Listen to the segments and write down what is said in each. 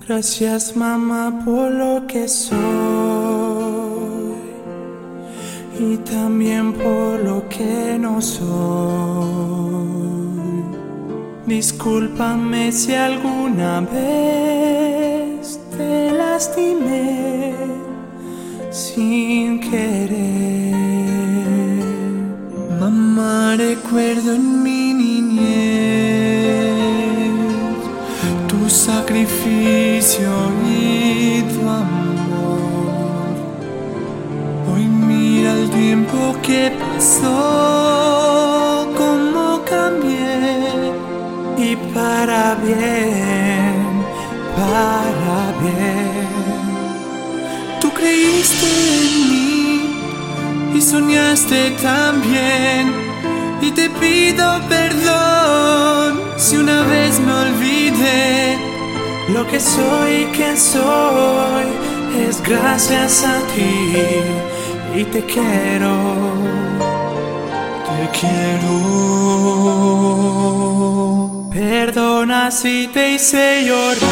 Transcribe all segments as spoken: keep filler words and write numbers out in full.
Gracias, mamá, por lo que soy y también por lo que no soy. Discúlpame si alguna vez te lastimé sin querer. Mamá, recuerdo en mi niñez tu sacrificio y tu amor. Hoy mira el tiempo que pasó, cómo cambié, y para bien, para bien. Tú creíste en mí y soñaste también, y te pido perdón si una vez me olvidé. Lo que soy y quién soy es gracias a ti, y te quiero, te quiero. Perdona si te hice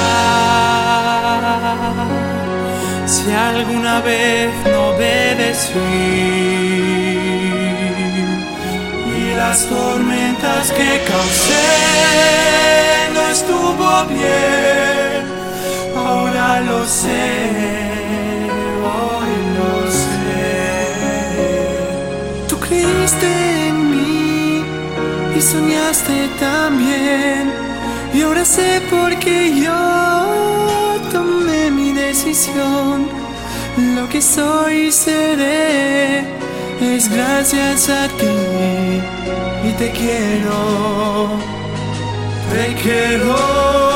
llorar, si alguna vez no obedecí, y las tormentas que causé no estuvo bien. Ahora lo sé, hoy lo sé. Tú creíste en mí y soñaste también, y ahora sé por qué yo tomé mi decisión. Lo que soy y seré es gracias a ti, y te quiero, te quiero.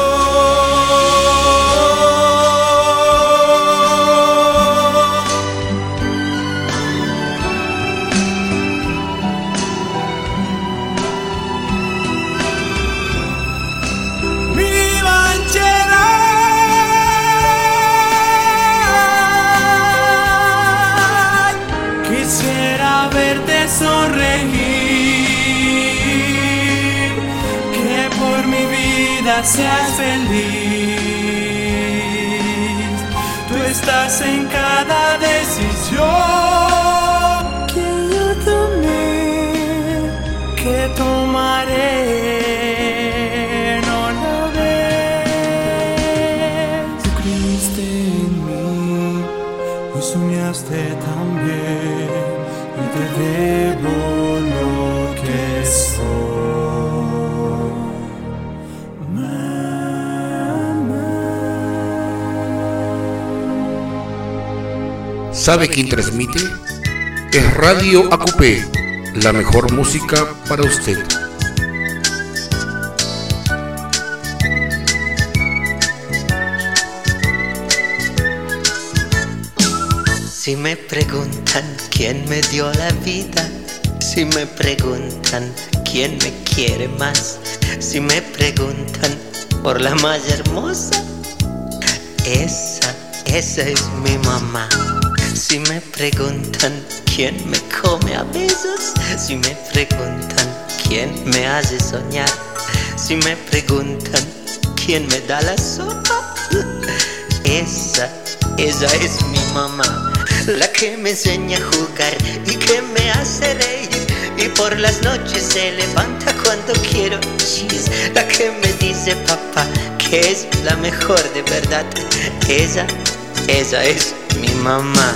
Sonreír, que por mi vida seas feliz. Tú estás en cada decisión que yo tomé, que tomaré. No lo ves. Tú creíste en mí y soñaste también, y te debo lo que soy, mamá. ¿Sabe quién transmite? Es Radio Acupé, la mejor música para usted. Si me preguntan quién me dio la vida, si me preguntan quién me quiere más, si me preguntan por la más hermosa, esa, esa es mi mamá. Si me preguntan quién me come a besos, si me preguntan quién me hace soñar, si me preguntan quién me da la sopa, esa, esa es mi mamá. La que me enseña a jugar y que me hace reír, y por las noches se levanta cuando quiero chis. La que me dice papá que es la mejor de verdad. Esa, esa es mi mamá.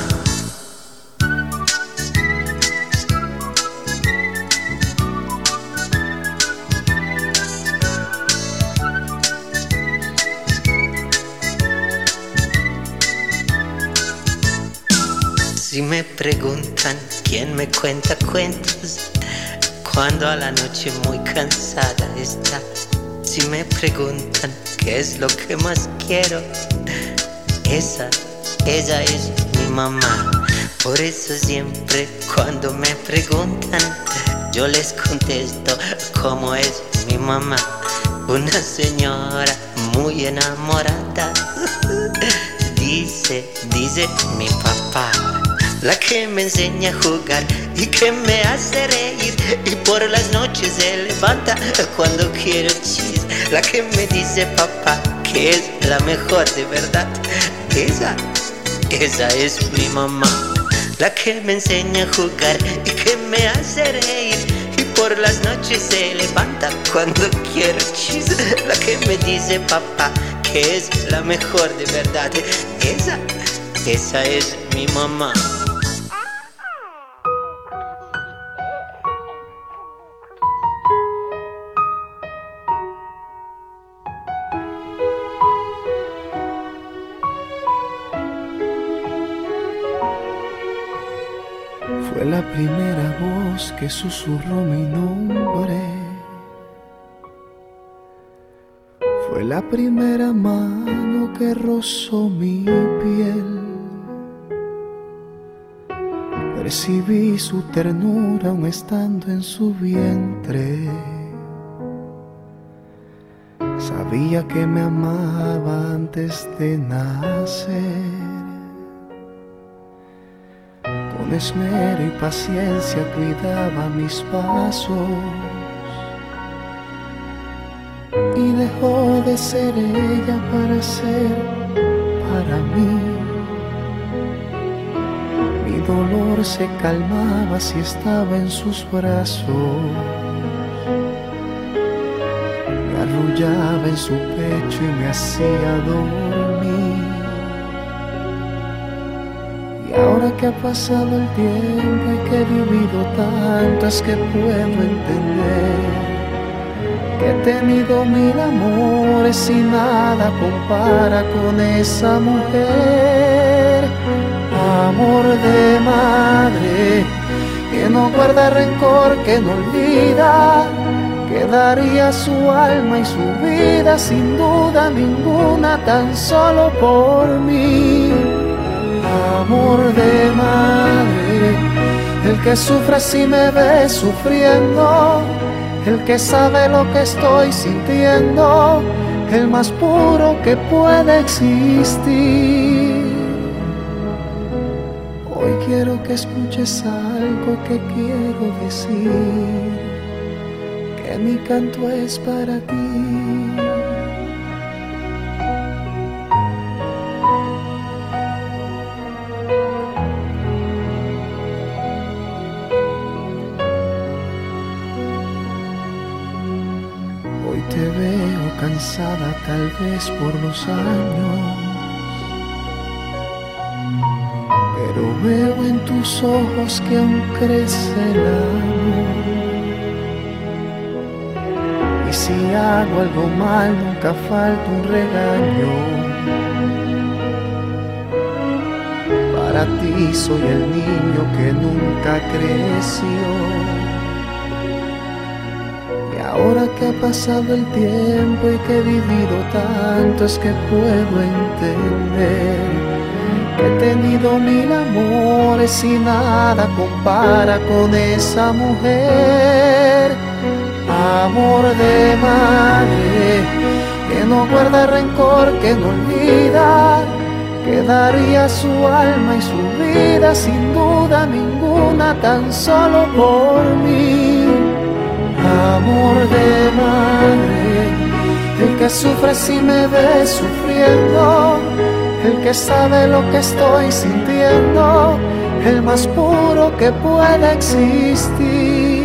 Si me preguntan quién me cuenta cuentos cuando a la noche muy cansada está, si me preguntan qué es lo que más quiero, esa, ella es mi mamá. Por eso siempre cuando me preguntan, yo les contesto cómo es mi mamá. Una señora muy enamorada, dice, dice mi papá. la que me enseña a jugar y que me hace reír y por las noches se levanta cuando quiero chis, la que me dice papá que es la mejor de verdad. Esa, esa es mi mamá, la que me enseña a jugar y que me hace reír y por las noches se levanta cuando quiero chis, la que me dice papá que es la mejor de verdad. Esa, esa es mi mamá. Fue la primera voz que susurró mi nombre. Fue la primera mano que rozó mi piel. Percibí su ternura aún estando en su vientre. Sabía que me amaba antes de nacer. Con esmero y paciencia cuidaba mis pasos y dejó de ser ella para ser para mí. Mi dolor se calmaba si estaba en sus brazos, me arrullaba en su pecho y me hacía dormir. Y ahora que ha pasado el tiempo y que he vivido tanto, es que puedo entender que he tenido mil amores y nada compara con esa mujer. Amor de madre, que no guarda rencor, que no olvida, que daría su alma y su vida sin duda ninguna tan solo por mí. Amor de madre, el que sufre si me ve sufriendo, el que sabe lo que estoy sintiendo, el más puro que puede existir. Hoy quiero que escuches algo que quiero decir, que mi canto es para ti. Te veo cansada tal vez por los años, pero veo en tus ojos que aún crece el amor. Y si hago algo mal nunca falta un regaño. Para ti soy el niño que nunca creció. Ahora que ha pasado el tiempo y que he vivido tanto, es que puedo entender que he tenido mil amores y nada compara con esa mujer. Amor de madre, que no guarda rencor, que no olvida, que daría su alma y su vida sin duda ninguna tan solo por mí. Amor de madre, el que sufre si me ve sufriendo, el que sabe lo que estoy sintiendo, el más puro que pueda existir.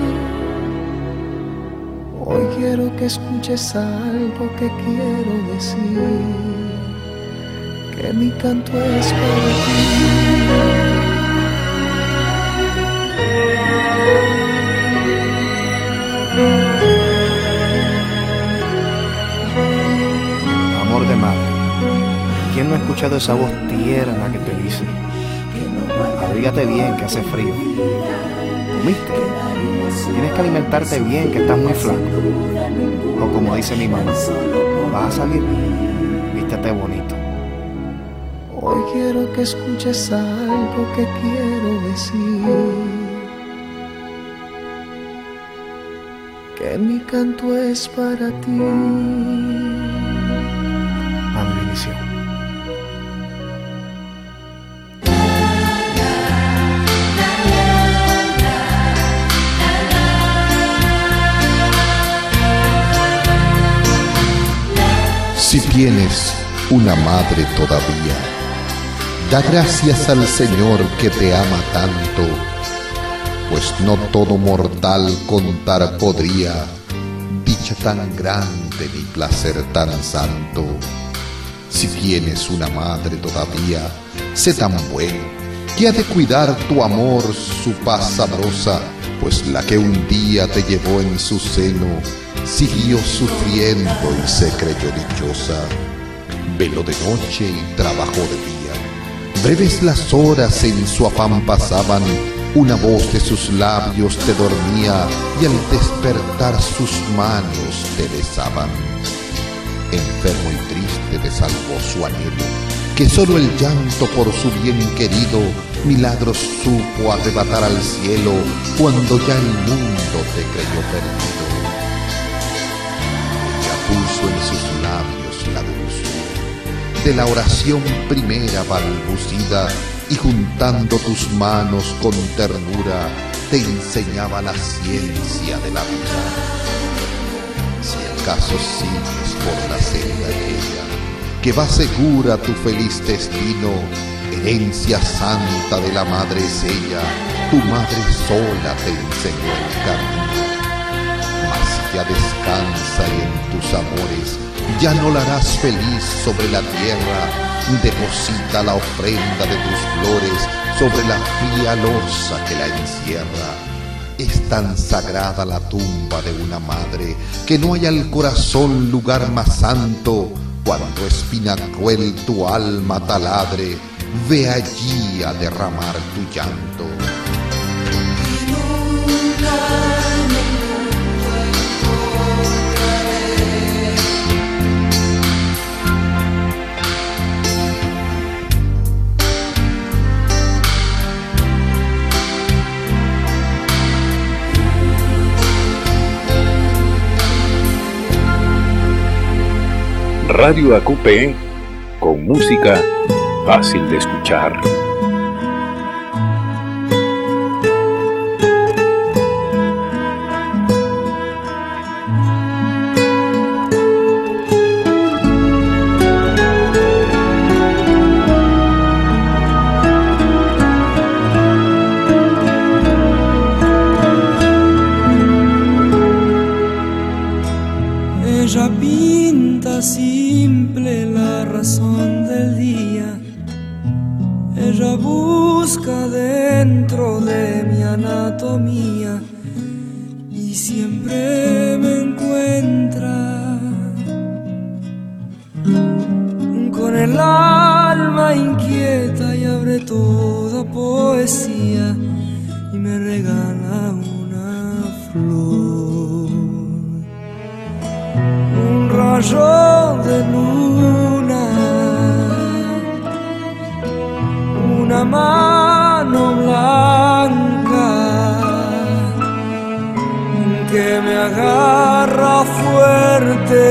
Hoy quiero que escuches algo que quiero decir, que mi canto es para ti. Amor de madre, ¿quién no ha escuchado esa voz tierna que te dice: abrígate bien que hace frío? ¿Comiste? Tienes que alimentarte bien que estás muy flaco. O como dice mi mamá, vas a salir, vístete bonito. Hoy quiero que escuches algo que quiero decir, que mi canto es para ti. A mi bendición. tienes una madre todavía, da gracias al Señor que te ama tanto, pues no todo mortal contar podría dicha tan grande ni placer tan santo. Si tienes una madre todavía, sé tan bueno que ha de cuidar tu amor, su paz sabrosa, pues la que un día te llevó en su seno siguió sufriendo y se creyó dichosa. Veló de noche y trabajó de día, breves las horas en su afán pasaban, una voz de sus labios te dormía y al despertar sus manos te besaban. Enfermo y triste te salvó su anhelo, que solo el llanto por su bien querido milagros supo arrebatar al cielo cuando ya el mundo te creyó perdido. Ella puso en sus labios la dulzura de la oración primera balbucida y juntando tus manos con ternura te enseñaba la ciencia de la vida. Si acaso sigues por la senda aquella que va segura tu feliz destino, herencia santa de la madre es ella, tu madre sola te enseñó el camino. Mas ya descansa y en tus amores ya no la harás feliz sobre la tierra, deposita la ofrenda de tus flores sobre la fría losa que la encierra. Es tan sagrada la tumba de una madre que no hay al corazón lugar más santo. Cuando espina cruel tu alma taladre, ve allí a derramar tu llanto. Radio A Q P, con música fácil de escuchar. Ella pinta simple la razón del día, ella busca dentro de mi anatomía y siempre me encuentra con el alma inquieta y abre toda poesía y me regala una flor. Un rayo de luna, una mano blanca que me agarra fuerte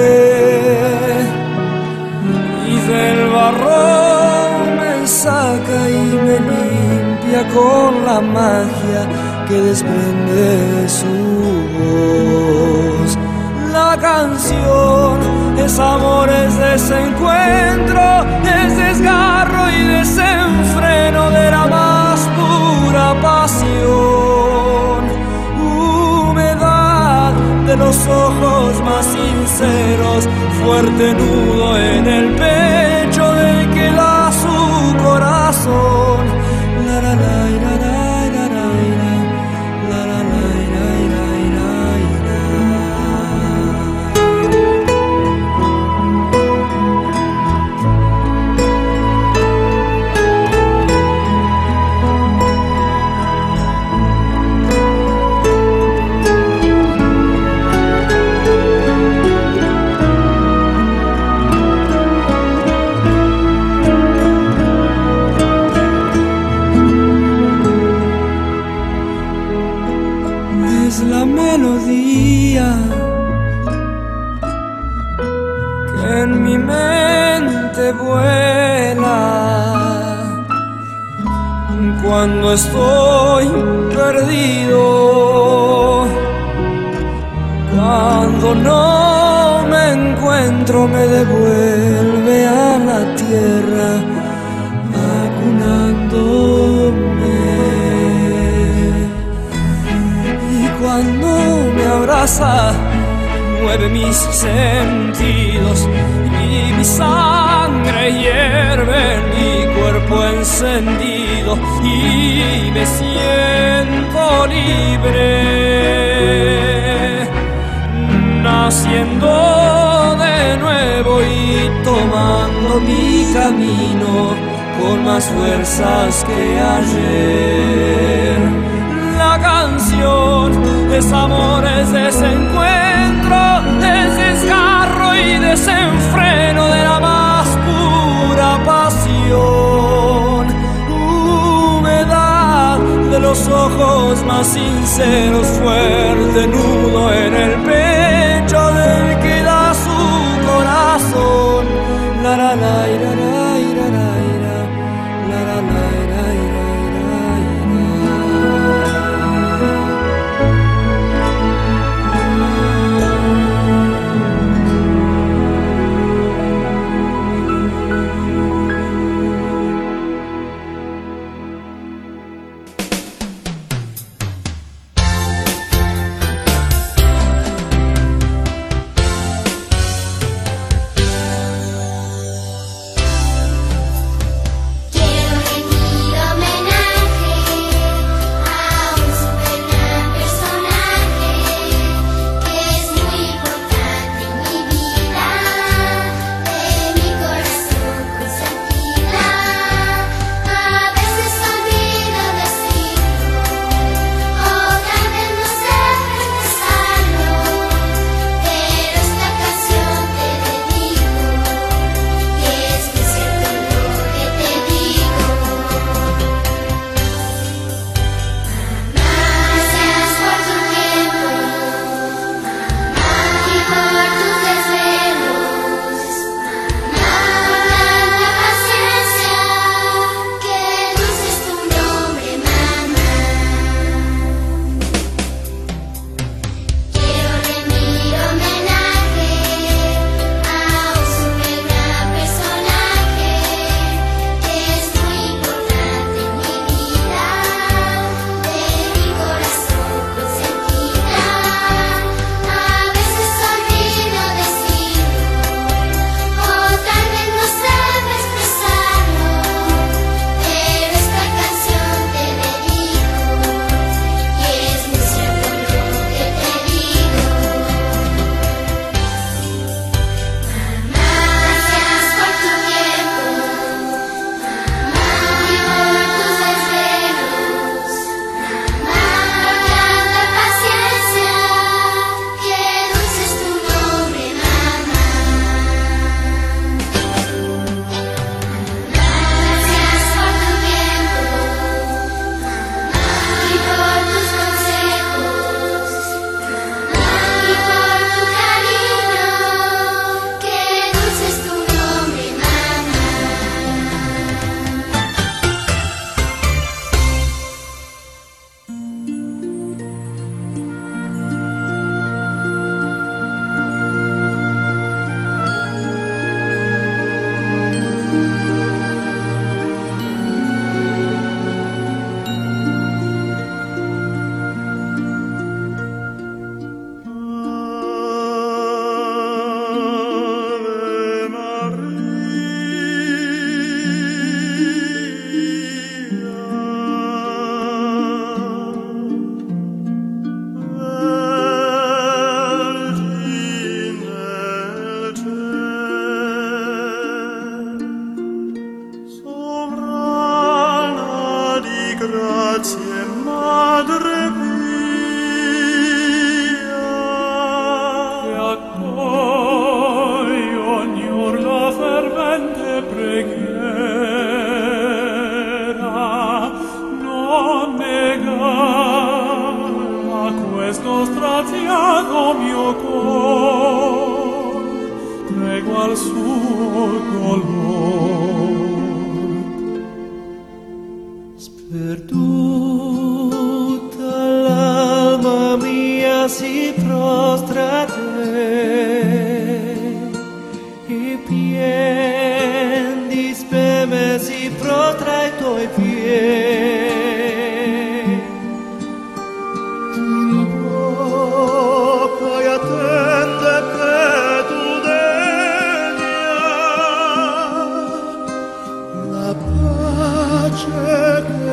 y del barro me saca y me limpia con la magia que desprende su voz. La canción es amor, es desencuentro, es desgarro y desenfreno de la más pura pasión. Humedad de los ojos más sinceros, fuerte nudo en el pecho del que da su corazón. La la la la la. La melodía que en mi mente vuela cuando estoy perdido, cuando no me encuentro me devuelve brasa mueve mis sentidos y mi sangre hierve en mi cuerpo encendido y me siento libre, naciendo de nuevo y tomando mi camino con más fuerzas que ayer. La canción es amor, es desencuentro, es desgarro y desenfreno de la más pura pasión. Humedad de los ojos más sinceros, fuerte nudo en el pecho del que da su corazón. La la la la la.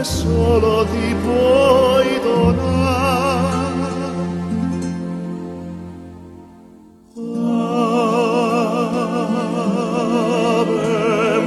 solo ti puoi donare. Ave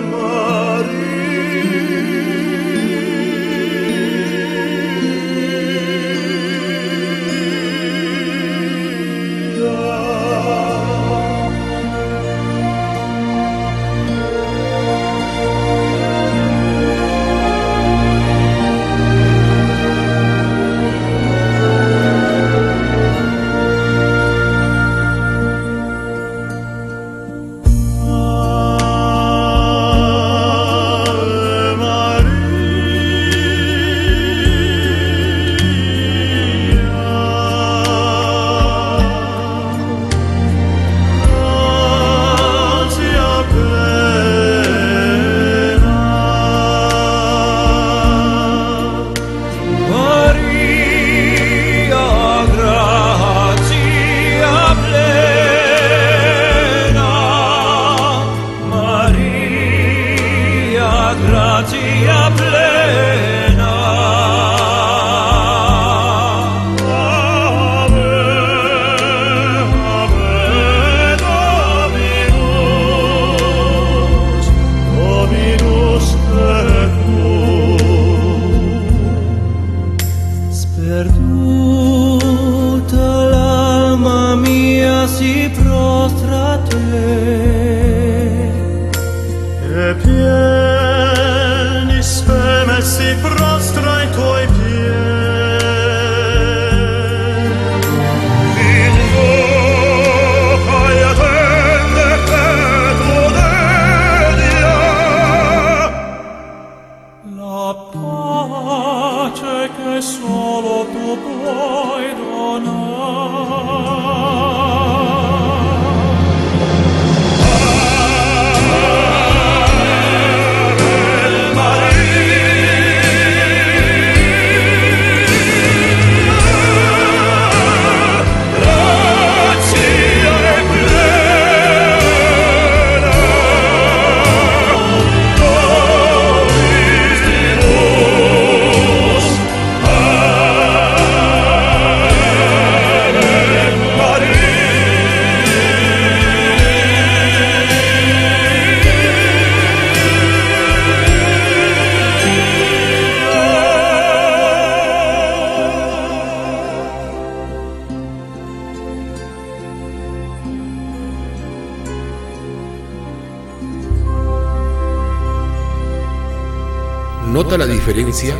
¿Nota la diferencia?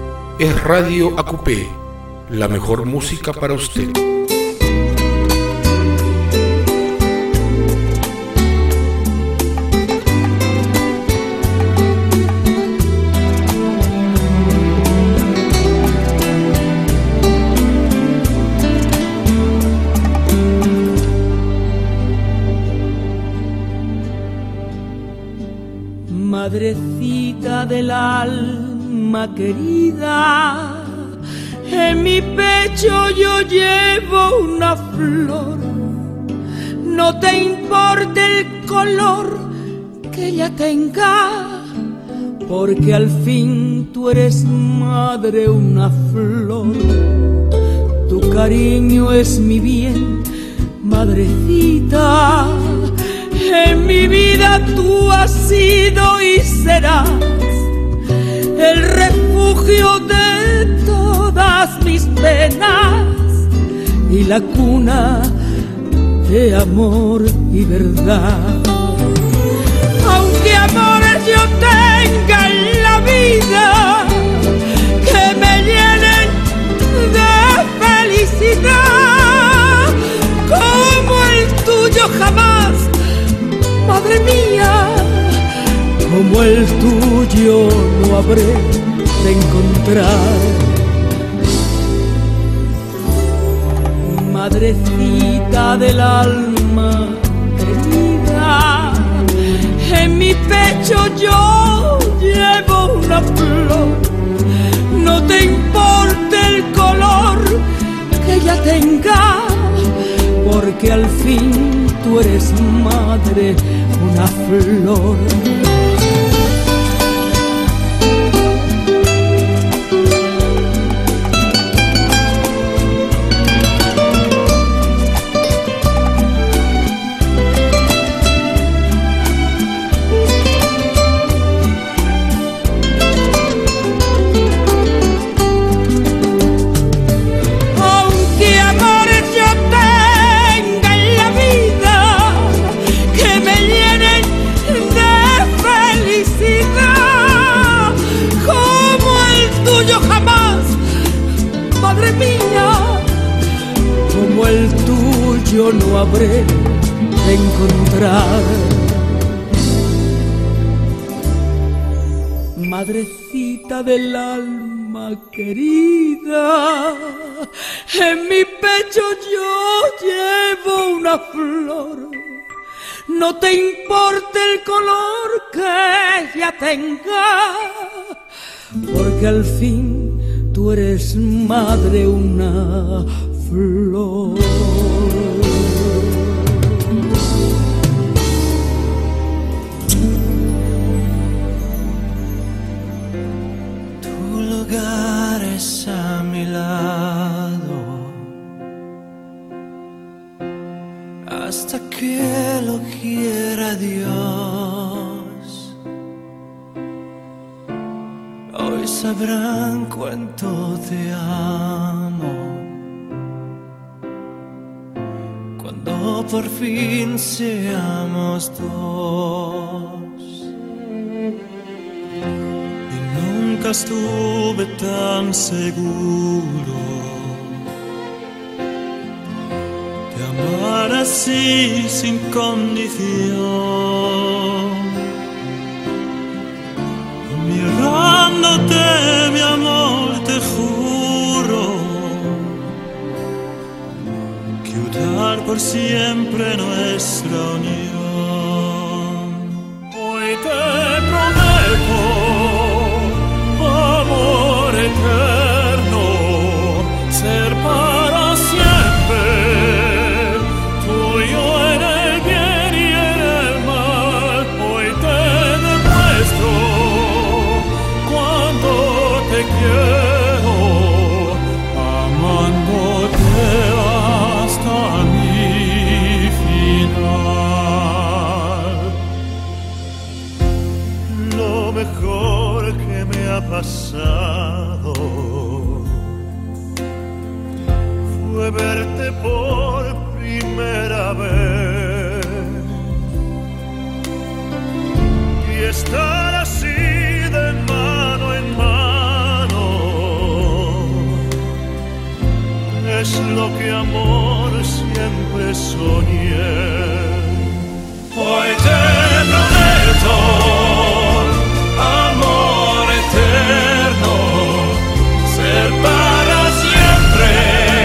Es Radio A Q P, la mejor música para usted. Madrecita del alma querida, en mi pecho yo llevo una flor. No te importe el color que ella tenga, porque al fin tú eres madre, una flor. Tu cariño es mi bien, madrecita. En mi vida tú has sido y serás el refugio de todas mis penas y la cuna de amor y verdad. Aunque amores yo tenga en la vida que me llenen de felicidad, como el tuyo jamás, madre mía, como el tuyo no habré de encontrar. Madrecita del alma querida, en mi pecho yo llevo una flor. No te importe el color que ella tenga, porque al fin tú eres madre, una flor. yo no habré de encontrar. Madrecita del alma querida, en mi pecho yo llevo una flor. No te importa el color que ella tenga, porque al fin tú eres madre una flor. Tu lugar es a mi lado, hasta que lo quiera Dios. Hoy sabrán cuánto te amo, cuando por fin seamos dos. Y nunca estuve tan seguro de amar así sin condición. Mirándote, mi amor, te juro que unir por siempre nuestra unión. Hoy te prometo amor eterno, ser para siempre tuyo en el bien y en el mal. Hoy te demuestro cuánto te quiero, amándote hasta mi final. Lo mejor que me ha pasado fue verte por primera vez y estar así de mano en mano. Es lo que amor siempre soñé. Hoy te prometo amor eterno, ser para siempre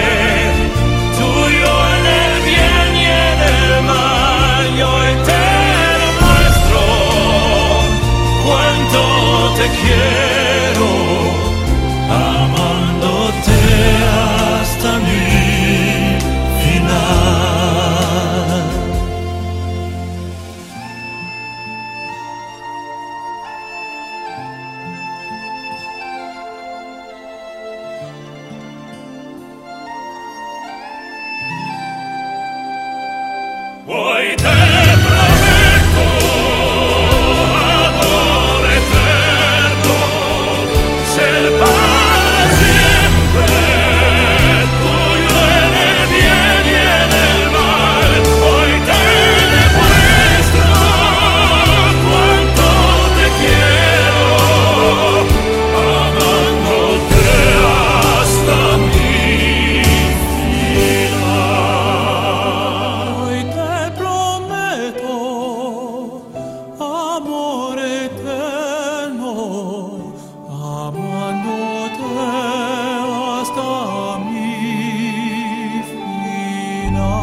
tuyo en el bien y en el mal. Y hoy te demuestro cuánto te quiero, amándote hasta mi final. Hoy te prometo amor eterno, ser para siempre tuyo en el bien y en el mal. Hoy te demuestro cuánto te quiero, amándote hasta mi final. Hoy te prometo amor eterno, amándote hasta mi final.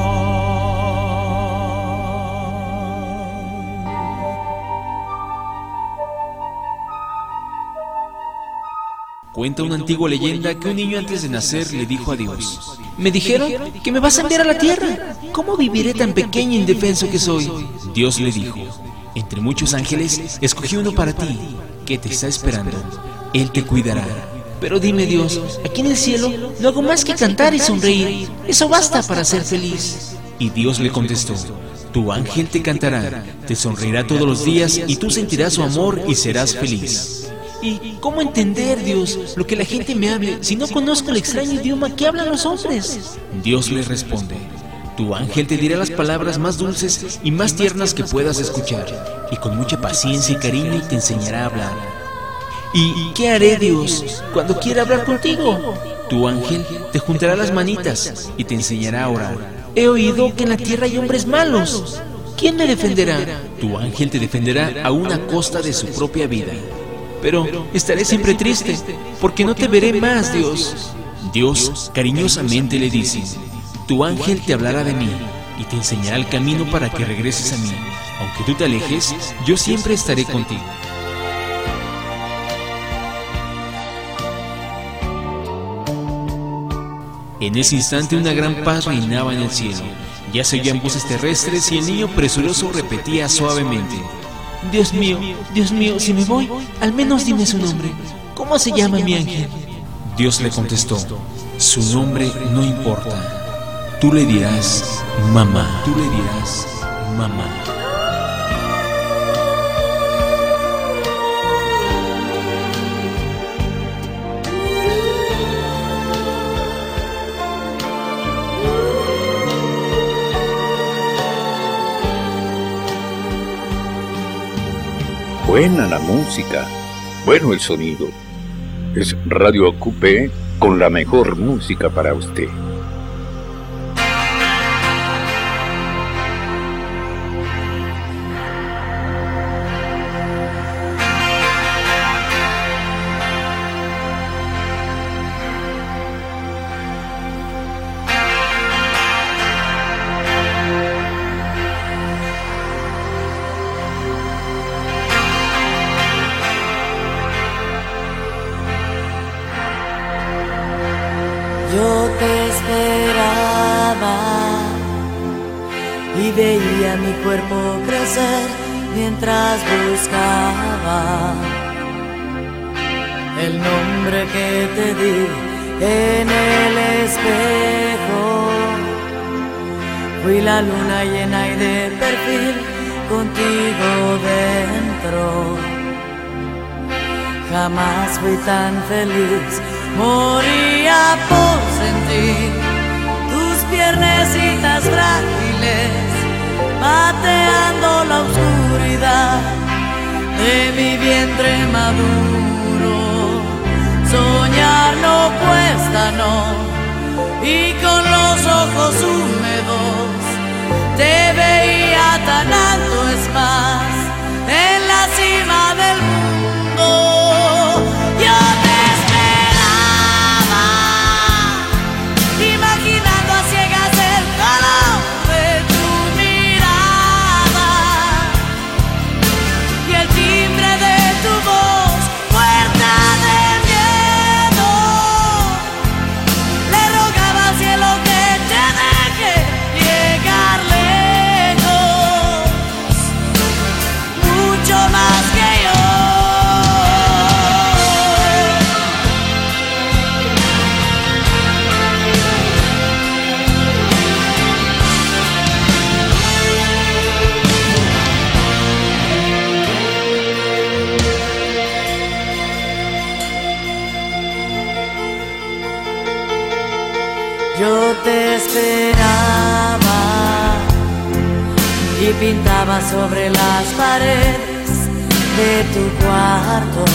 Cuenta una antigua leyenda que un niño antes de nacer le dijo a Dios: me dijeron que me vas a enviar a la tierra. ¿Cómo viviré tan pequeño e indefenso que soy? Dios le dijo: entre muchos ángeles escogí uno para ti, que te está esperando. Él te cuidará. Pero dime, Dios, aquí en el cielo no hago más que cantar y sonreír. Eso basta para ser feliz. Y Dios le contestó: tu ángel te cantará, te sonreirá todos los días y tú sentirás su amor y serás feliz. ¿Y cómo entender, Dios, lo que la gente me hable si no conozco el extraño idioma que hablan los hombres? Dios le responde: tu ángel te dirá las palabras más dulces y más tiernas que puedas escuchar, y con mucha paciencia y cariño te enseñará a hablar. ¿Y qué haré, Dios, cuando quiera hablar contigo? Tu ángel te juntará las manitas y te enseñará a orar. he oído que en la tierra hay hombres malos. ¿Quién me defenderá? Tu ángel te defenderá aún a costa de su propia vida. Pero estaré siempre triste, porque no te veré más, Dios. Dios cariñosamente le dice: tu ángel te hablará de mí y te enseñará el camino para que regreses a mí. Aunque tú te alejes, yo siempre estaré contigo. En ese instante una gran paz reinaba en el cielo. Ya se oían voces terrestres y el niño presuroso repetía suavemente: Dios mío, Dios mío, si me voy, al menos dime su nombre. ¿Cómo se llama mi ángel? Dios le contestó: su nombre no importa. Tú le dirás mamá. Tú le dirás mamá. Buena la música, bueno el sonido. Es Radio A Q P con la mejor música para usted. Yo te esperaba y veía mi cuerpo crecer mientras buscaba el nombre que te di en el espejo. Fui la luna llena y de perfil contigo dentro. Jamás fui tan feliz. Moría por sentir tus piernecitas frágiles pateando la oscuridad de mi vientre maduro. Soñar no cuesta, no, y con los ojos húmedos te veía tan alto, es más, en la cima del mundo. Yo te Yo te esperaba y pintaba sobre las paredes de tu cuarto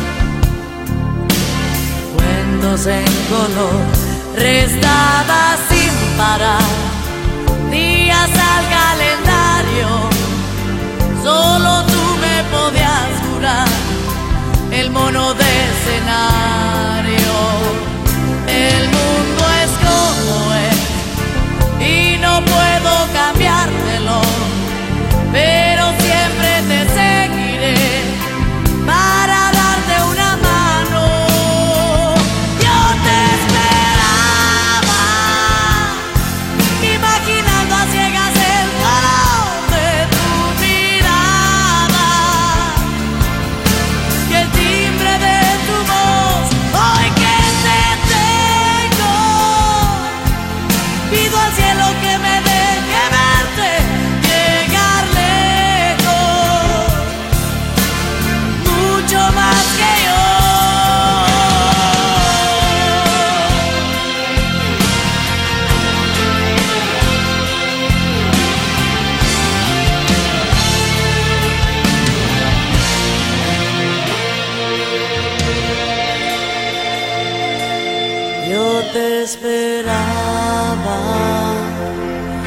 cuentos en color, restaba sin parar días al calendario. Solo tú me podías curar el mono de escenario. El mundo es como es y no puedo cambiártelo, pero siempre te seguiré para darte una mano. Yo te esperaba, imaginando a ciegas el color de tu mirada y el timbre de tu voz. Hoy que te tengo, pido al cielo que me deje verte llegar lejos, mucho más que yo. Yo te esperaba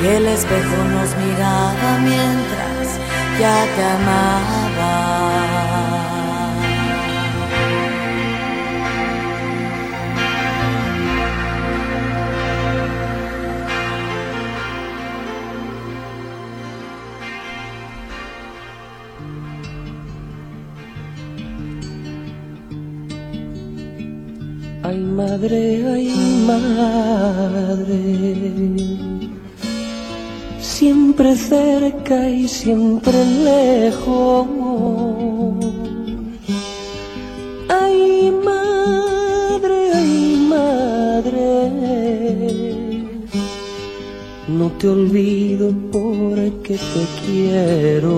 y el espejo nos miraba mientras ya te amaba. Ay madre, ay madre, siempre cerca y siempre lejos. Ay madre, ay madre, no te olvido porque te quiero.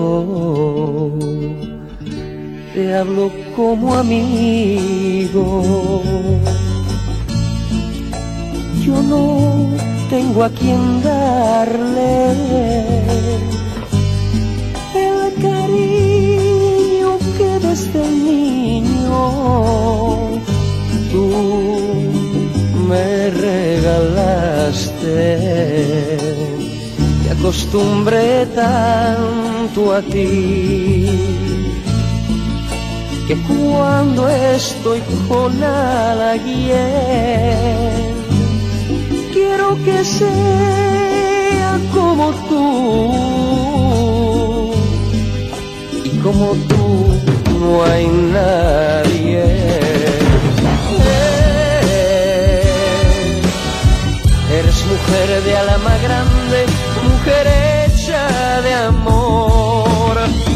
Te hablo como amigo. Yo no tengo a quien darle el cariño que desde niño tú me regalaste. Te acostumbré tanto a ti que cuando estoy con alguien quiero que sea como tú, y como tú no hay nadie. Eh, eres mujer de alma grande, mujer hecha de amor.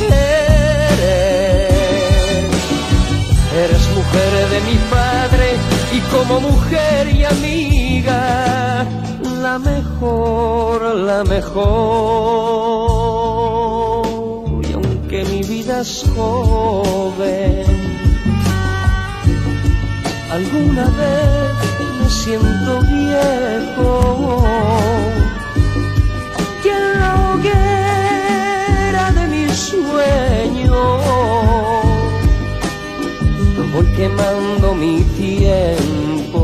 Eres mujer de mi padre y como mujer y amiga, la mejor, la mejor. Y aunque mi vida es joven, alguna vez me siento viejo, y en la hoguera de mis sueños voy quemando mi tiempo.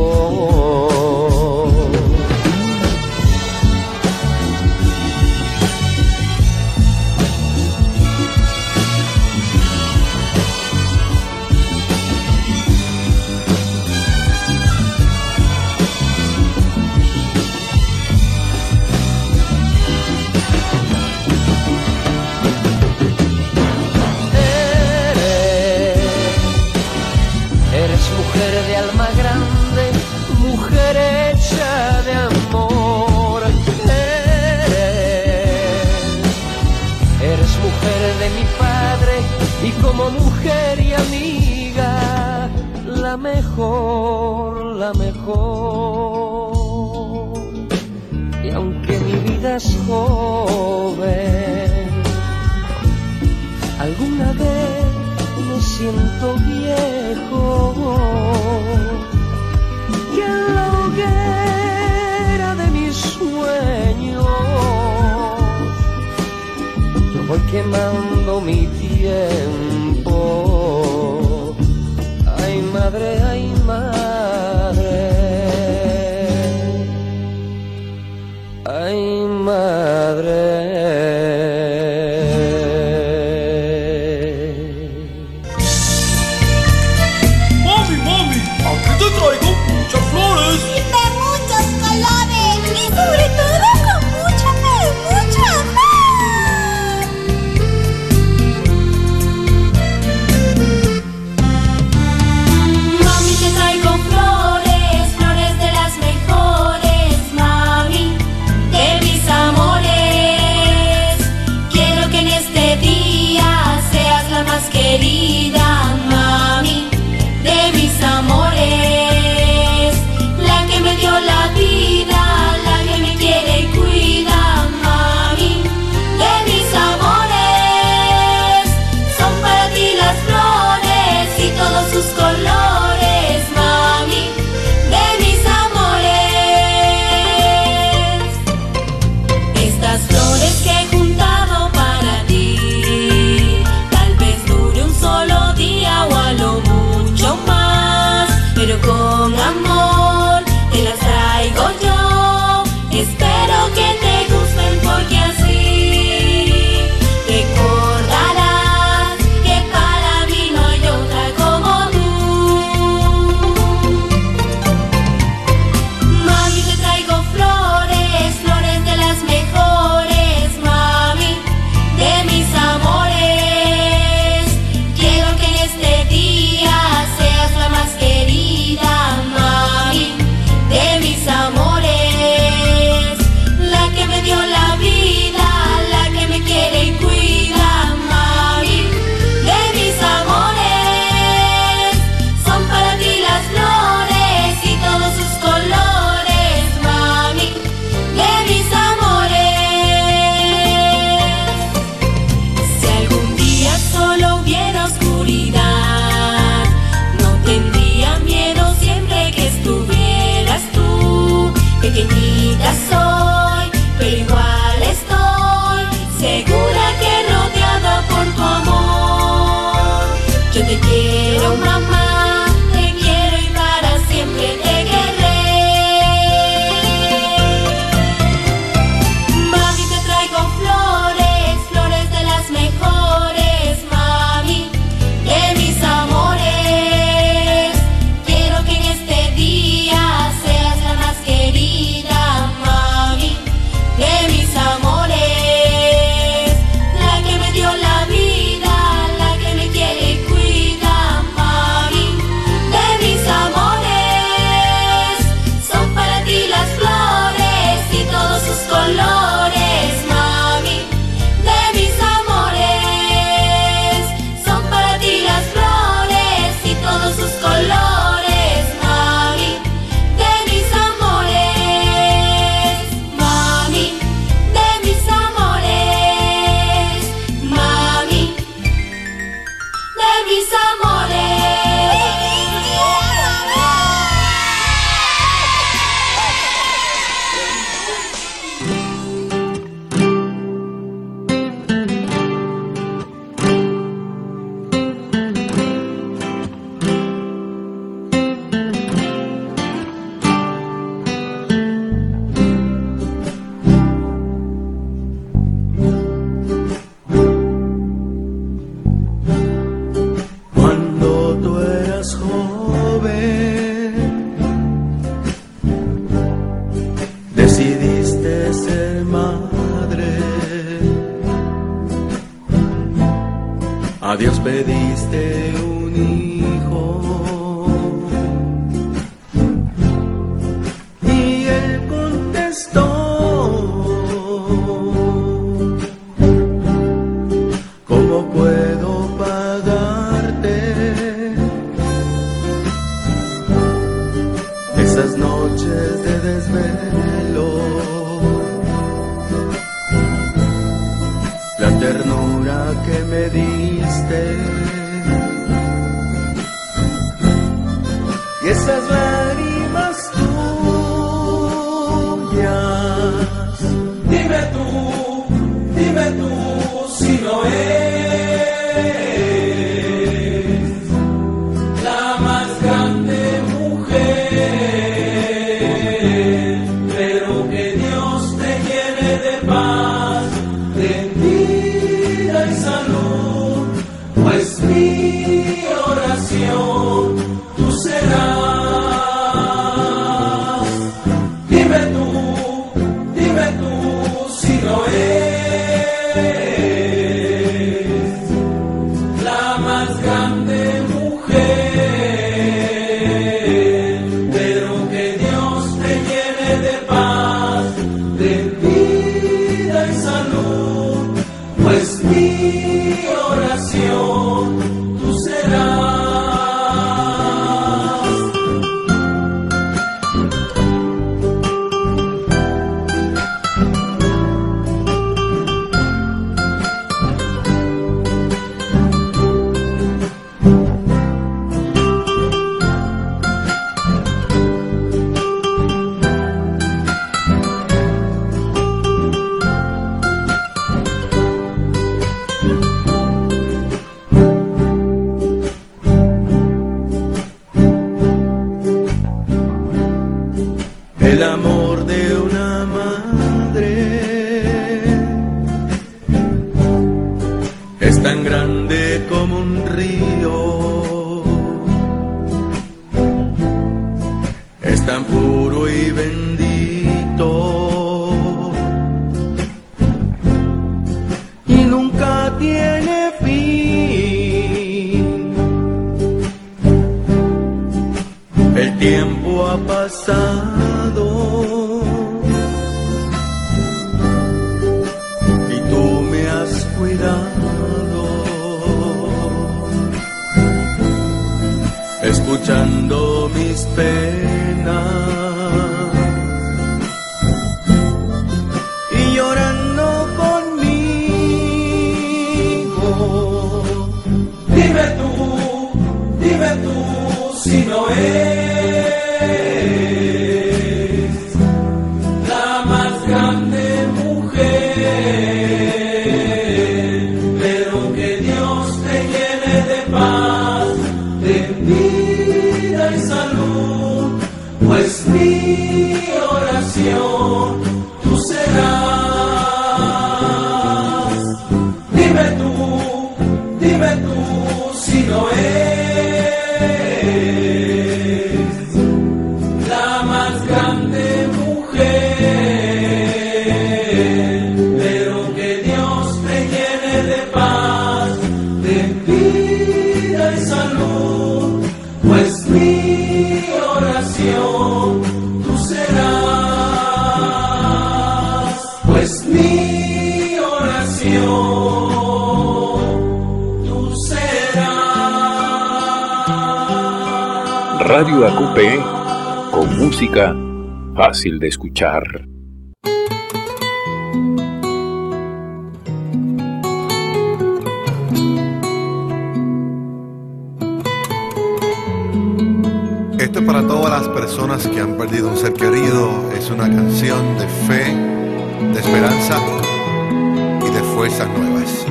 Mujer de alma grande, mujer hecha de amor. Eres, eres mujer de mi padre y como mujer y amiga, la mejor, la mejor. Y aunque mi vida es joven, alguna vez me siento viejo, y en la hoguera de mis sueños yo voy quemando mi tiempo. Ay madre, ay madre, ay madre. Mamá, quiero, mamá, te quiero y para siempre te querré. Mami, te traigo flores, flores de las mejores, mami, de mis amores. Quiero que en este día seas la más querida, mami, de mis amores. La que me dio la vida, la que me quiere y cuida, mami, de mis amores. Son para ti las flores y todos sus colores, mami, de mis amores. Son para ti las flores y todos sus colores, mami, de mis amores. Mami, de mis amores, mami, de mis amores. Cuando tú eras joven, decidiste ser madre. A Dios pediste un hijo y él contestó: ¿cómo puedo pagarte esas noches de desvelo? La ternura que me diste y esas lágrimas tuyas. Dime tú, dime tú si no es la más grande mujer, pero que Dios te llene de paz, de vida y salud, pues mi oración tú serás. Dime tú, dime tú si no es la más grande mujer, pero que Dios te llene de paz, de vida y salud, pues mi oración tú serás. El amor de una madre es tan grande como un río, es tan puro y bendito y nunca tiene fin. El tiempo ha pasado y tú me has cuidado, escuchando mis penas y llorando conmigo. Dime tú, dime tú si no es la más grande mujer, pero que Dios te llene de paz, pues mi oración tú serás. Dime tú, dime tú si no es la más grande mujer, pero que Dios te llene de paz, de vida y salud, pues mi oración tú serás, pues mi oración tú serás. Radio A Q P, con música fácil de escuchar. Esto es para todas las personas que han perdido un ser querido. Es una canción de fe, de esperanza y de fuerzas nuevas.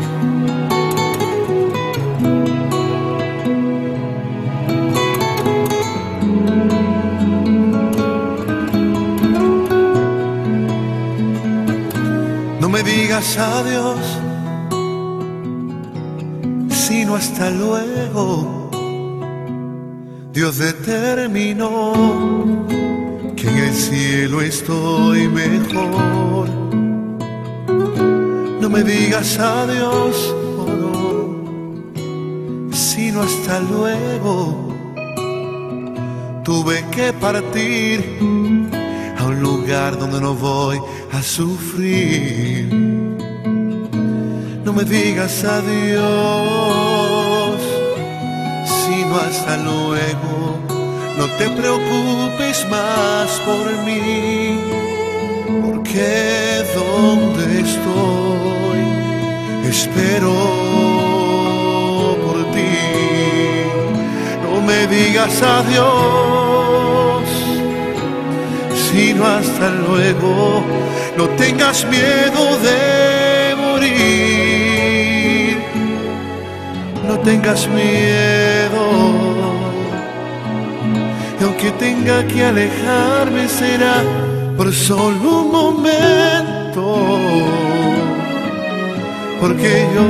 No me digas adiós, sino hasta luego. Dios determinó que en el cielo estoy mejor. No me digas adiós, oh no, sino hasta luego. Tuve que partir a un lugar donde no voy a sufrir. No me digas adiós, sino hasta luego. No te preocupes más por mí, porque donde estoy espero por ti. No me digas adiós, sino hasta luego. No tengas miedo de morir, no tengas miedo. Y aunque tenga que alejarme será por solo un momento, porque yo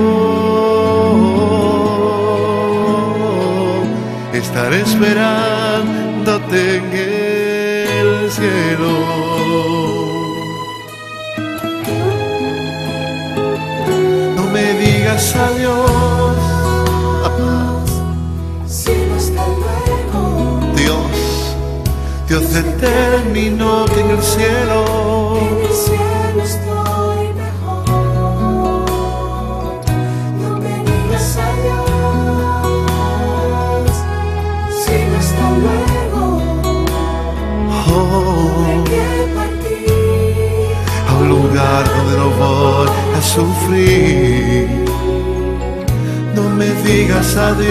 estaré esperándote en el cielo. No me digas adiós, sino hasta luego. Dios, Dios determinó que en el cielo, en el cielo estoy mejor. No me digas adiós, sino hasta luego. oh, Hay que partir a un lugar donde no voy a sufrir. No me digas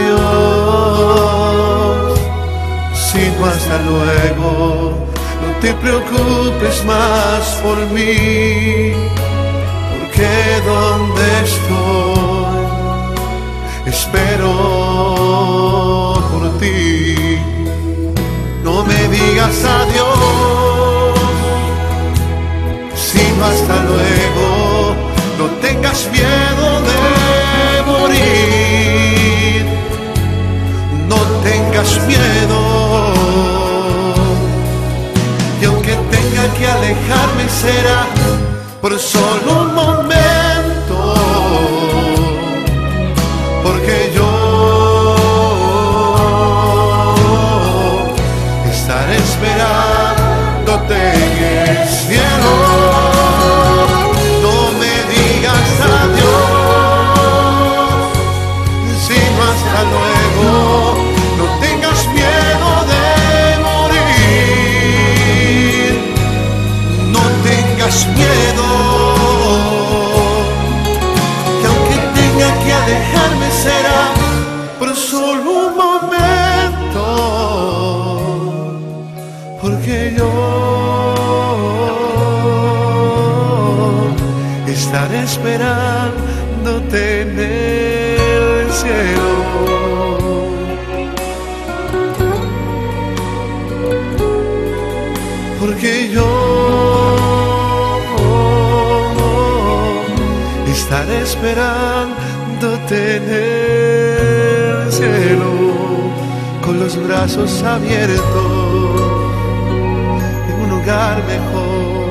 adiós, sino hasta luego. No te preocupes más por mí, porque donde estoy espero por ti. No me digas adiós, sino hasta luego. No tengas miedo de morir, no tengas miedo. Y aunque tenga que alejarme será por solo un momento, porque yo estaré esperándote en el cielo. No me digas adiós, sino hasta luego. No tengas miedo de morir, no tengas miedo. Que aunque tenga que alejarme será por solo un momento, porque yo estaré esperándote en el cielo. porque yo estaré esperándote en el cielo con los brazos abiertos en un lugar mejor.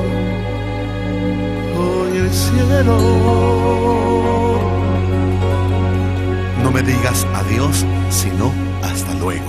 Hoy el cielo. No me digas adiós, sino hasta luego.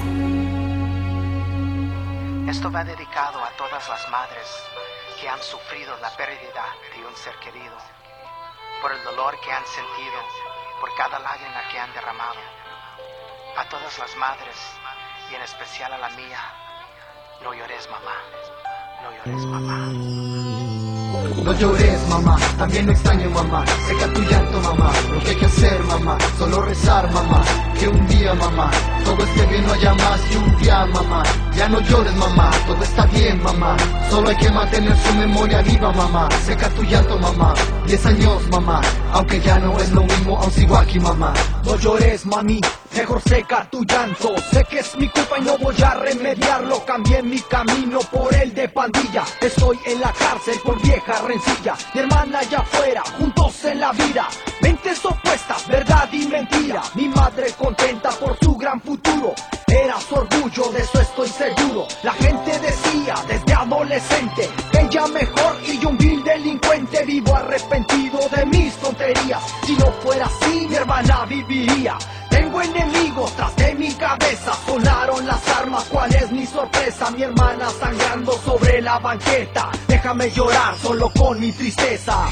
Esto va dedicado a todas las madres que han sufrido la pérdida de un ser querido, por el dolor que han sentido, por cada lágrima que han derramado. A todas las madres, y en especial a la mía, no llores, mamá, no llores, mamá. No llores, mamá, también no extraño, mamá. Seca tu llanto, mamá, lo que hay que hacer, mamá. Solo rezar, mamá, que un día, mamá, todo esté bien, no haya más lluvia, mamá. Ya no llores, mamá, todo está bien, mamá. Solo hay que mantener su memoria viva, mamá. Seca tu llanto, mamá, diez años, mamá. Aunque ya no es lo mismo, aún sigo aquí, mamá. No llores, mami, mejor secar tu llanto. Sé que es mi culpa y no voy a remediarlo. Cambié mi camino por el de pandilla. Estoy en la cárcel por vieja rencilla. Mi hermana allá afuera, juntos en la vida. Mentes opuestas, verdad y mentira. Mi madre contenta por su gran futuro. Era su orgullo, de eso estoy seguro. La gente decía desde adolescente que ella mejor y yo un vil delincuente. Vivo arrepentido de mis tonterías. Si no fuera así, mi hermana viviría. Tengo enemigos tras de mi cabeza. Sonaron las armas, ¿cuál es mi sorpresa? Mi hermana sangrando sobre la banqueta. Déjame llorar solo con mi tristeza.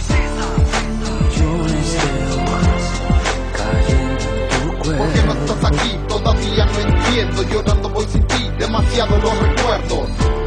¿Por qué no estás aquí? Todavía no entiendo. Llorando voy sin ti, demasiado los recuerdos.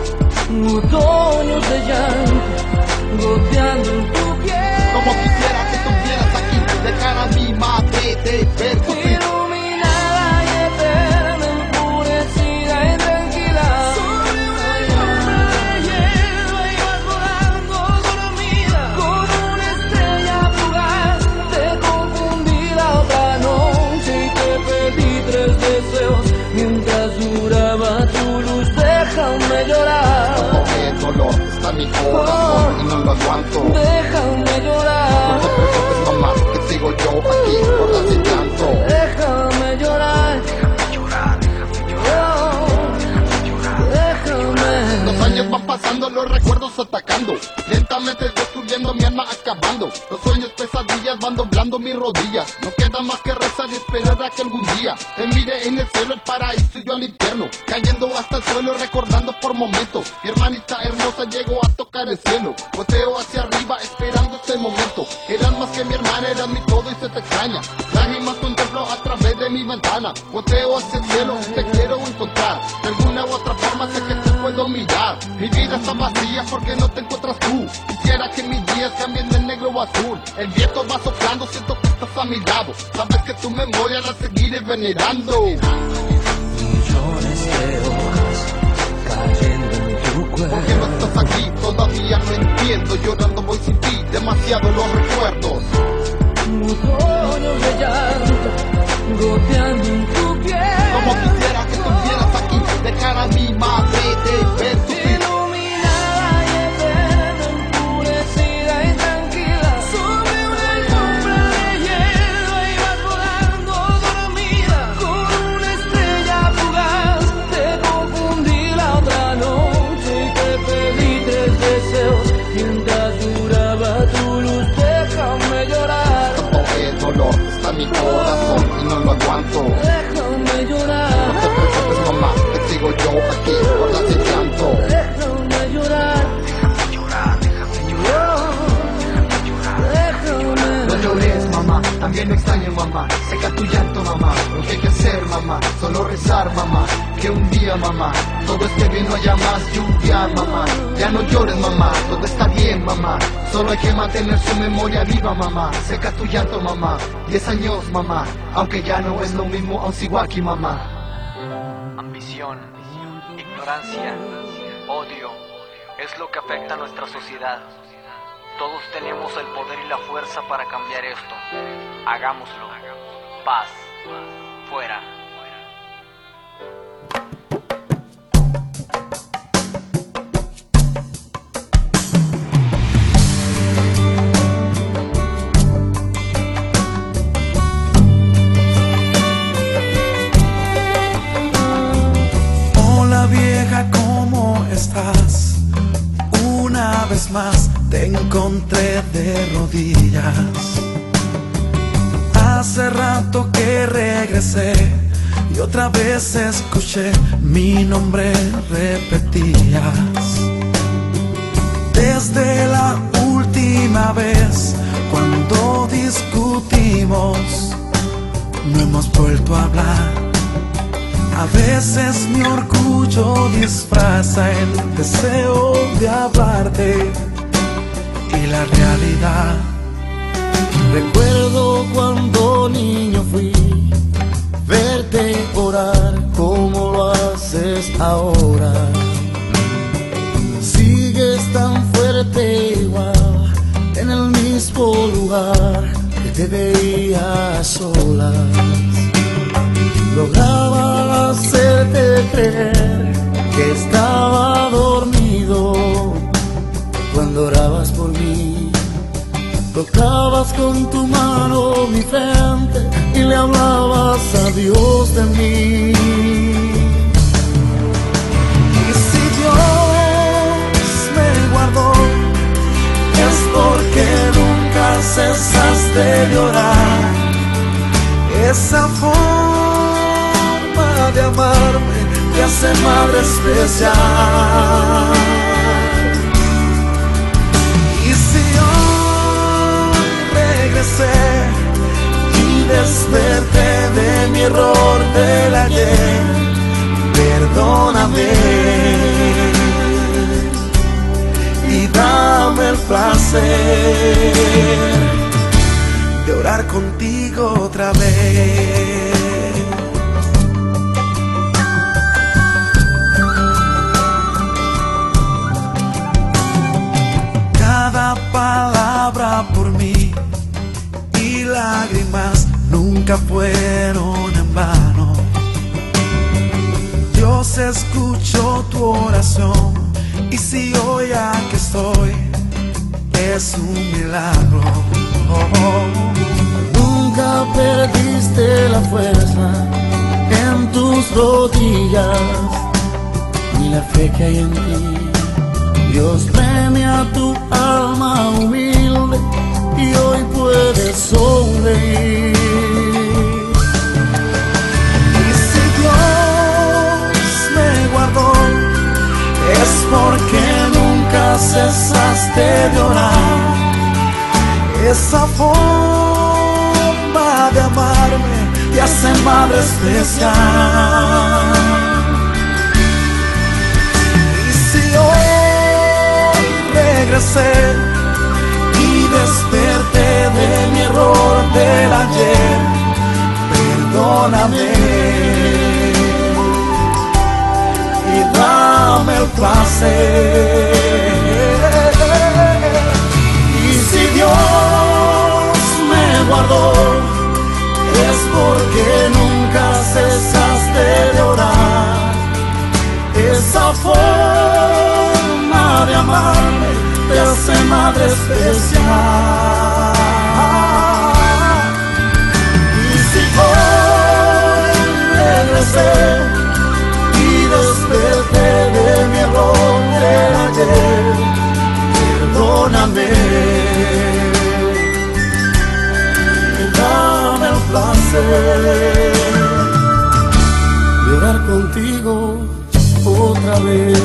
Otoños de llanto, goteando en tu piel. Como quisiera que estuvieras aquí, dejar a mi madre de ver tu piel. Iluminada y eterna, enfurecida y tranquila. Sobre una alfombra de hielo ibas volando dormida. Con una estrella fugaz te confundí la otra noche y te pedí tres deseos mientras duraba tu luz. Déjame llorar. El dolor está en mi corazón y no lo aguanto. Déjame llorar. No te preocupes, mamá, que sigo yo aquí por la sin llanto. Déjame llorar. Déjame llorar, déjame llorar. Déjame llorar. Déjame. Los años van pasando, los recuerdos atacando. Lentamente destruyendo mi alma, acabando. Los sueños, pesadillas van doblando mis rodillas. No queda más que rezar y esperar a que algún día te mire en el cielo, el paraíso y yo al infierno. Cayendo hasta el suelo, recordando por momentos. Mi hermanita hermosa llegó a tocar el cielo. Volteo hacia arriba esperando ese momento. Eran más que mi hermana, eran mi todo y se te extraña. Lágrimas contemplo a través de mi ventana. Volteo hacia el cielo, te quiero encontrar. De alguna u otra forma sé que te puedo mirar. Mi vida está vacía porque no te encuentras tú. Quisiera que mis días cambien de negro o azul. El viento va soplando, siento que estás a mi lado. Sabes que tu memoria la seguiré venerando. Millones de hojas cayendo en tu cuerpo. ¿Por qué no estás aquí? Todavía no entiendo. Llorando voy sin ti, demasiado los recuerdos. Otoños de llanto, goteando en tu piel. Como quisiera que estuvieras aquí, dejar a mi madre de ver tu piel. Iluminada y eterna, enfurecida y tranquila. Sobre una alfombra de hielo ibas volando dormida. Con una estrella fugaz te confundí la otra noche y te pedí tres deseos mientras duraba tu luz. Déjame llorar. Todo el dolor está en mi corazón y no lo aguanto. Déjame llorar. No te preocupes, mamá, que sigo yo aquí por la sin llanto. Déjame llorar. Déjame llorar, déjame llorar. Déjame llorar. Déjame. No llores, mamá, también no extraño, mamá. Seca tu llanto, mamá, lo que hay que hacer, mamá. Solo rezar, mamá, que un día, mamá, todo esté bien, no haya más lluvia, mamá. Ya no llores, mamá, todo está bien, mamá. Solo hay que mantener su memoria viva, mamá. Seca tu llanto, mamá, diez años, mamá. Aunque ya no es lo mismo, aún sigo aquí, mamá. Ambición, ignorancia, odio, es lo que afecta a nuestra sociedad. Todos tenemos el poder y la fuerza para cambiar esto. Hagámoslo. Paz. Fuera. estás? Una vez más te encontré de rodillas. Hace rato que regresé y otra vez escuché mi nombre repetías. Desde la última vez cuando discutimos no hemos vuelto a hablar. A veces mi orgullo disfraza el deseo de hablarte y la realidad. Recuerdo cuando niño fui, verte orar como lo haces ahora. Sigues tan fuerte igual en el mismo lugar que te veía a solas. Lograba hacerte creer que estaba dormido cuando orabas por mí. Tocabas con tu mano mi frente y le hablabas a Dios de mí. Y si Dios me guardó, es porque nunca cesaste de orar. Esa forma de amarme te hace madre especial. Y si hoy regresé y desperté de mi error del ayer, perdóname y dame el placer de orar contigo otra vez. Cada palabra por mí y lágrimas nunca fueron en vano. Dios escuchó tu oración y si hoy aquí estoy es un milagro. Nunca perdiste la fuerza en tus rodillas ni la fe que hay en ti. Dios premia tu alma humilde y hoy puedes sonreír. Y si Dios me guardó, es porque nunca cesaste de orar. Esa forma de amarme te hace madre especial. Y si hoy regresé y desperté de mi error del ayer, perdóname y dame el placer. Y si Dios me guardó, es porque nunca cesaste de orar. Esa forma de amarme te hace madre especial. Y si hoy regresé y desperté de mi error del ayer, perdóname y dame el placer de orar contigo otra vez.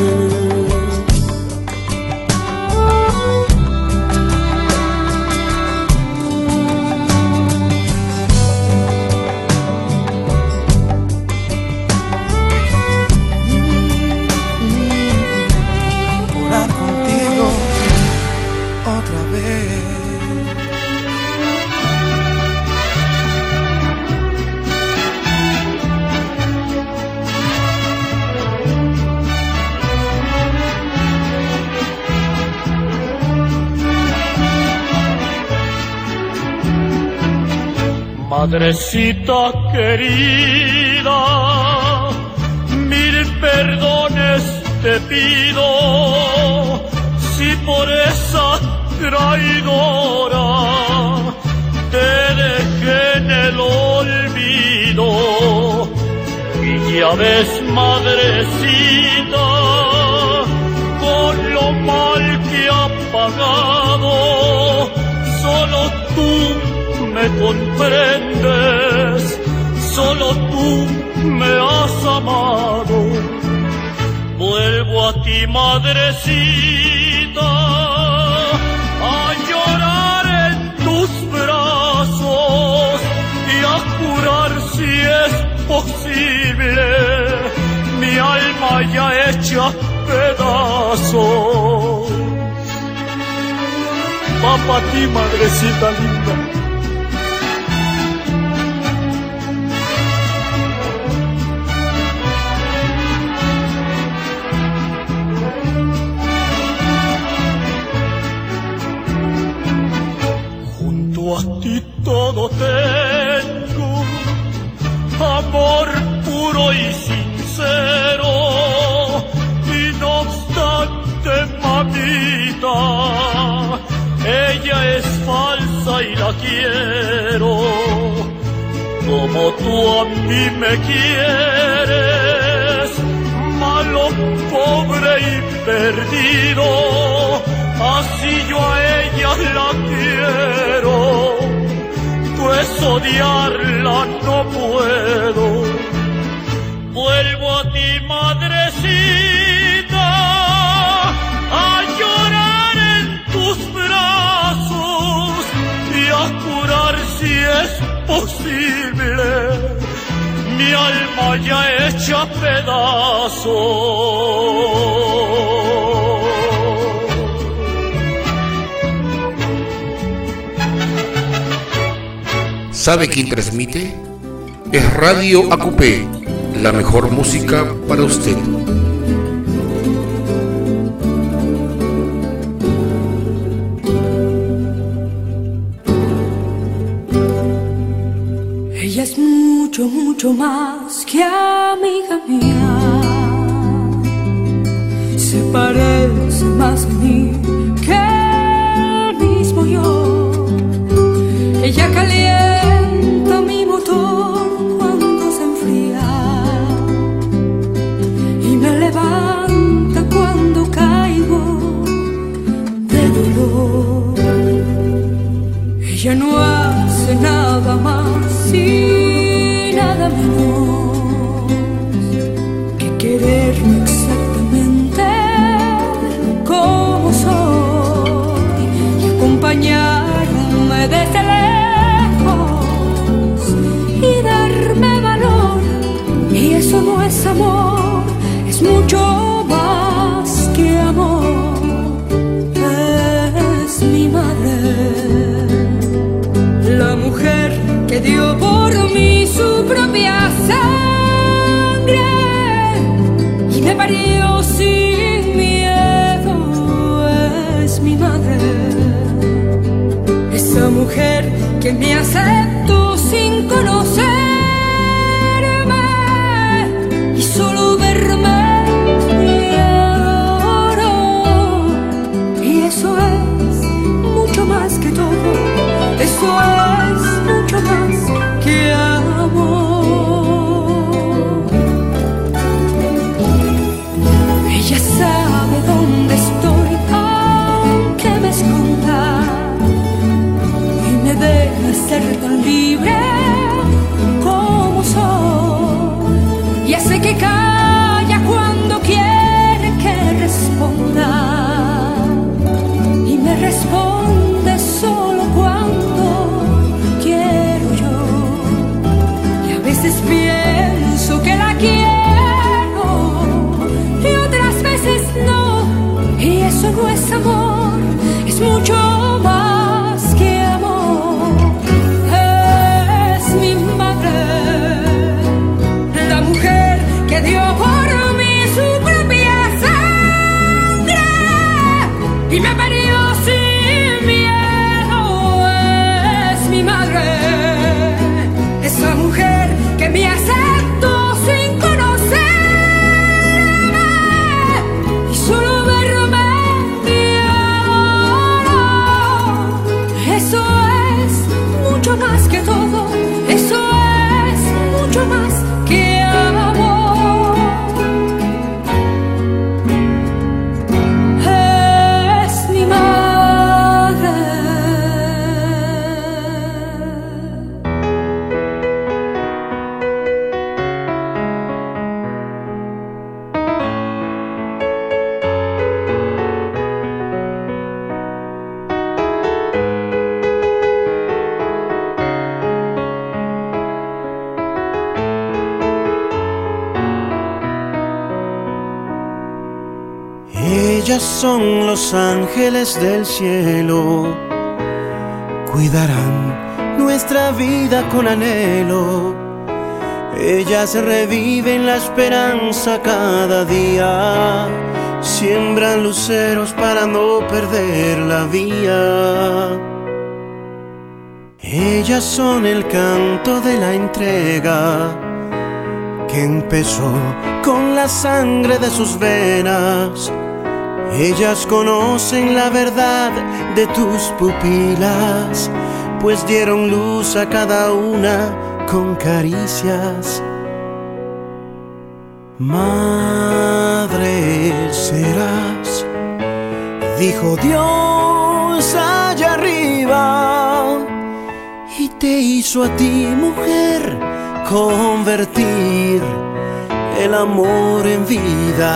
Madrecita querida, mil perdones te pido, si por esa traidora te dejé en el olvido. Y ya ves, madrecita, me comprendes, solo tú me has amado. Vuelvo a ti, madrecita, a llorar en tus brazos y a jurar si es posible mi alma ya hecha pedazos. Va pa' ti, madrecita linda. Junto a ti todo tengo, amor puro y sincero, y no obstante, mamita, ella es falsa y la quiero, como tú a mí me quieres, malo, pobre y perdido, así yo a ella la quiero, pues odiarla no puedo. Vuelvo a ti, madrecita, a llorar en tus brazos y a curar si es posible mi alma ya hecha pedazos. ¿Sabe quién transmite? Es Radio A Q P, la mejor música para usted. Ella es mucho, mucho más que amiga mía. Se parece más a mí que el mismo yo. Ella calienta mi motor cuando se enfría y me levanta cuando caigo de dolor. Ella no hace nada más y nada menos que quererme exactamente como soy y acompañarme desde lejos y darme valor. Y eso no es amor, es mucho más que amor. Es mi madre, la mujer que dio por mí su propia sangre y me parió sin miedo. Es mi madre, esa mujer que me aceptó sin conocerme y solo verme lloro. Y eso es mucho más que todo, eso es mucho más que amor. Ella sabe dónde estoy, aunque me esconda, y me deja ser tan libre como soy, y hace que calla cuando quiere que responda, y me responde solo cuando quiero yo. Y a veces pienso que la quiero y otras veces no, y eso no es amor, es mucho más que amor. Es mi madre, la mujer que dio por mí su propia sangre y me parió sin miedo. Es mi madre, esa mujer que me aceptó sin conocerme y solo verme llorar. Ellas son los ángeles del cielo, cuidarán nuestra vida con anhelo. Ellas reviven la esperanza cada día, siembran luceros para no perder la vía. Ellas son el canto de la entrega que empezó con la sangre de sus venas. Ellas conocen la verdad de tus pupilas, pues dieron luz a cada una con caricias. Madre serás, dijo Dios allá arriba, y te hizo a ti, mujer, convertir el amor en vida.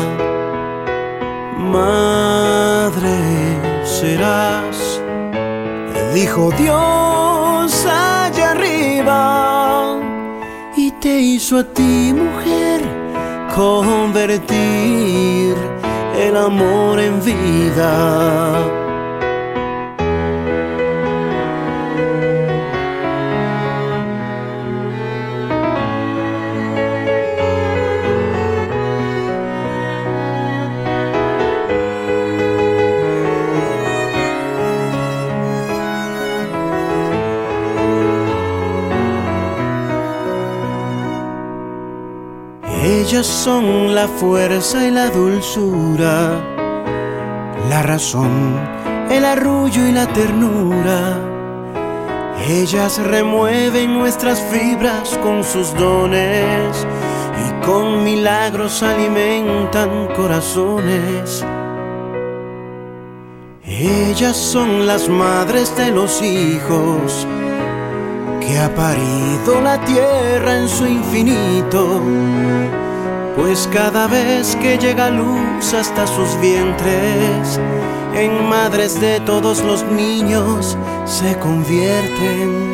Madre serás, dijo Dios allá arriba, y te hizo a ti, mujer, convertir el amor en vida. Ellas son la fuerza y la dulzura, la razón, el arrullo y la ternura. Ellas remueven nuestras fibras con sus dones y con milagros alimentan corazones. Ellas son las madres de los hijos que ha parido la tierra en su infinito, pues cada vez que llega luz hasta sus vientres, en madres de todos los niños se convierten.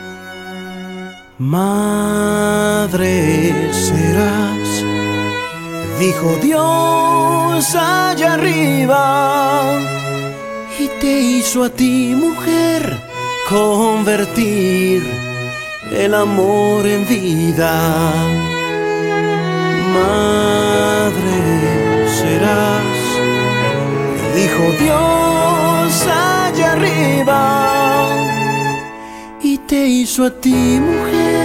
Madre serás, dijo Dios allá arriba, y te hizo a ti, mujer, convertir el amor en vida. Madre serás, dijo Dios allá arriba, y te hizo a ti, mujer,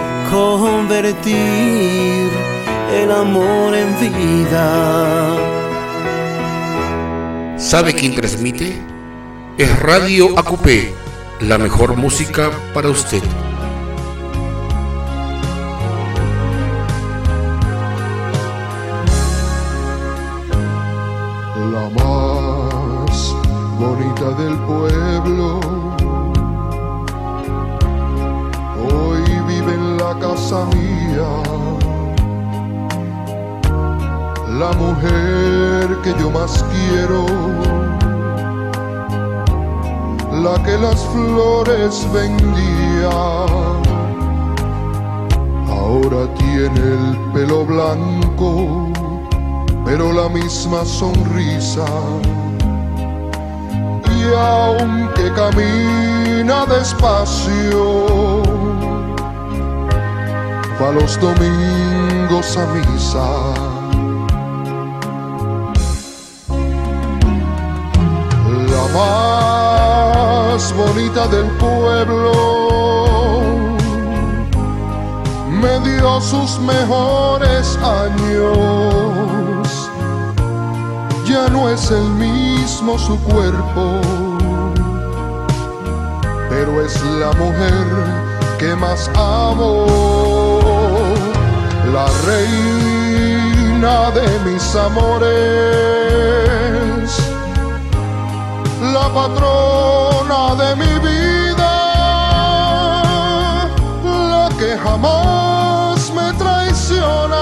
convertir el amor en vida. ¿Sabe quién transmite? Es Radio A Q P, la mejor música para usted. La más bonita del pueblo hoy vive en la casa mía, la mujer que yo más quiero, la que las flores vendía, ahora tiene el pelo blanco, pero la misma sonrisa, y aunque camina despacio, va los domingos a misa. La más bonita del pueblo me dio sus mejores años, ya no es el mismo su cuerpo, pero es la mujer que más amo, la reina de mis amores, la patrona de mi vida, la que jamás me traiciona.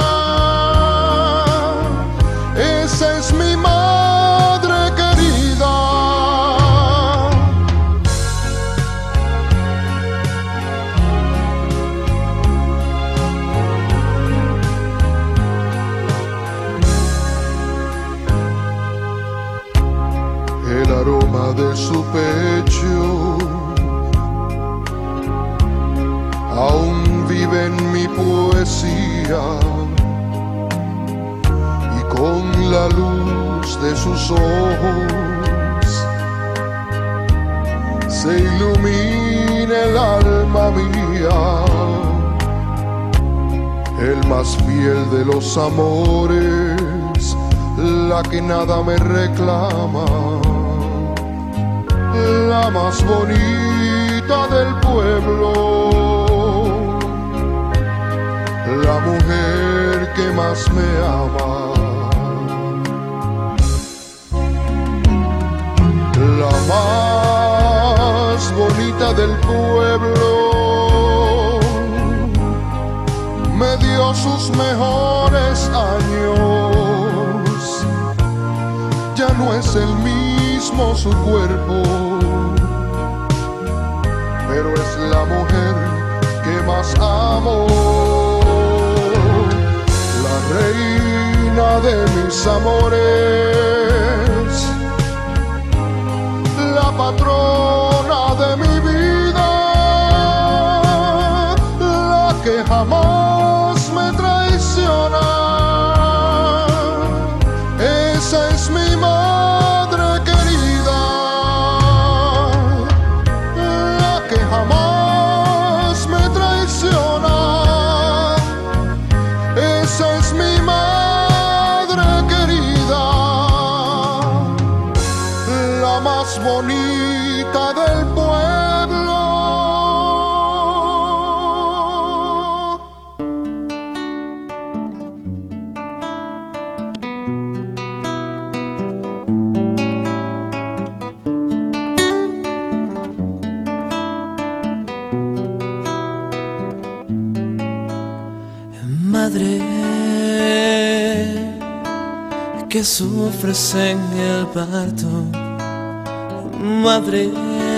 Esa es mi madre querida. aroma de su pecho aún vive en mi poesía, y con la luz de sus ojos se ilumina el alma mía, el más fiel de los amores, la que nada me reclama, la más bonita del pueblo, la mujer que más me ama, la más bonita del pueblo, me dio sus mejores años, ya no es el mismo su cuerpo, pero es la mujer que más amo, la reina de mis amores, la patrona de mi vida, la que jamás me traiciona, esa es mi madre querida, la que jamás me traiciona, esa es mi madre querida, la más bonita del pueblo. Madre que sufres en el parto, madre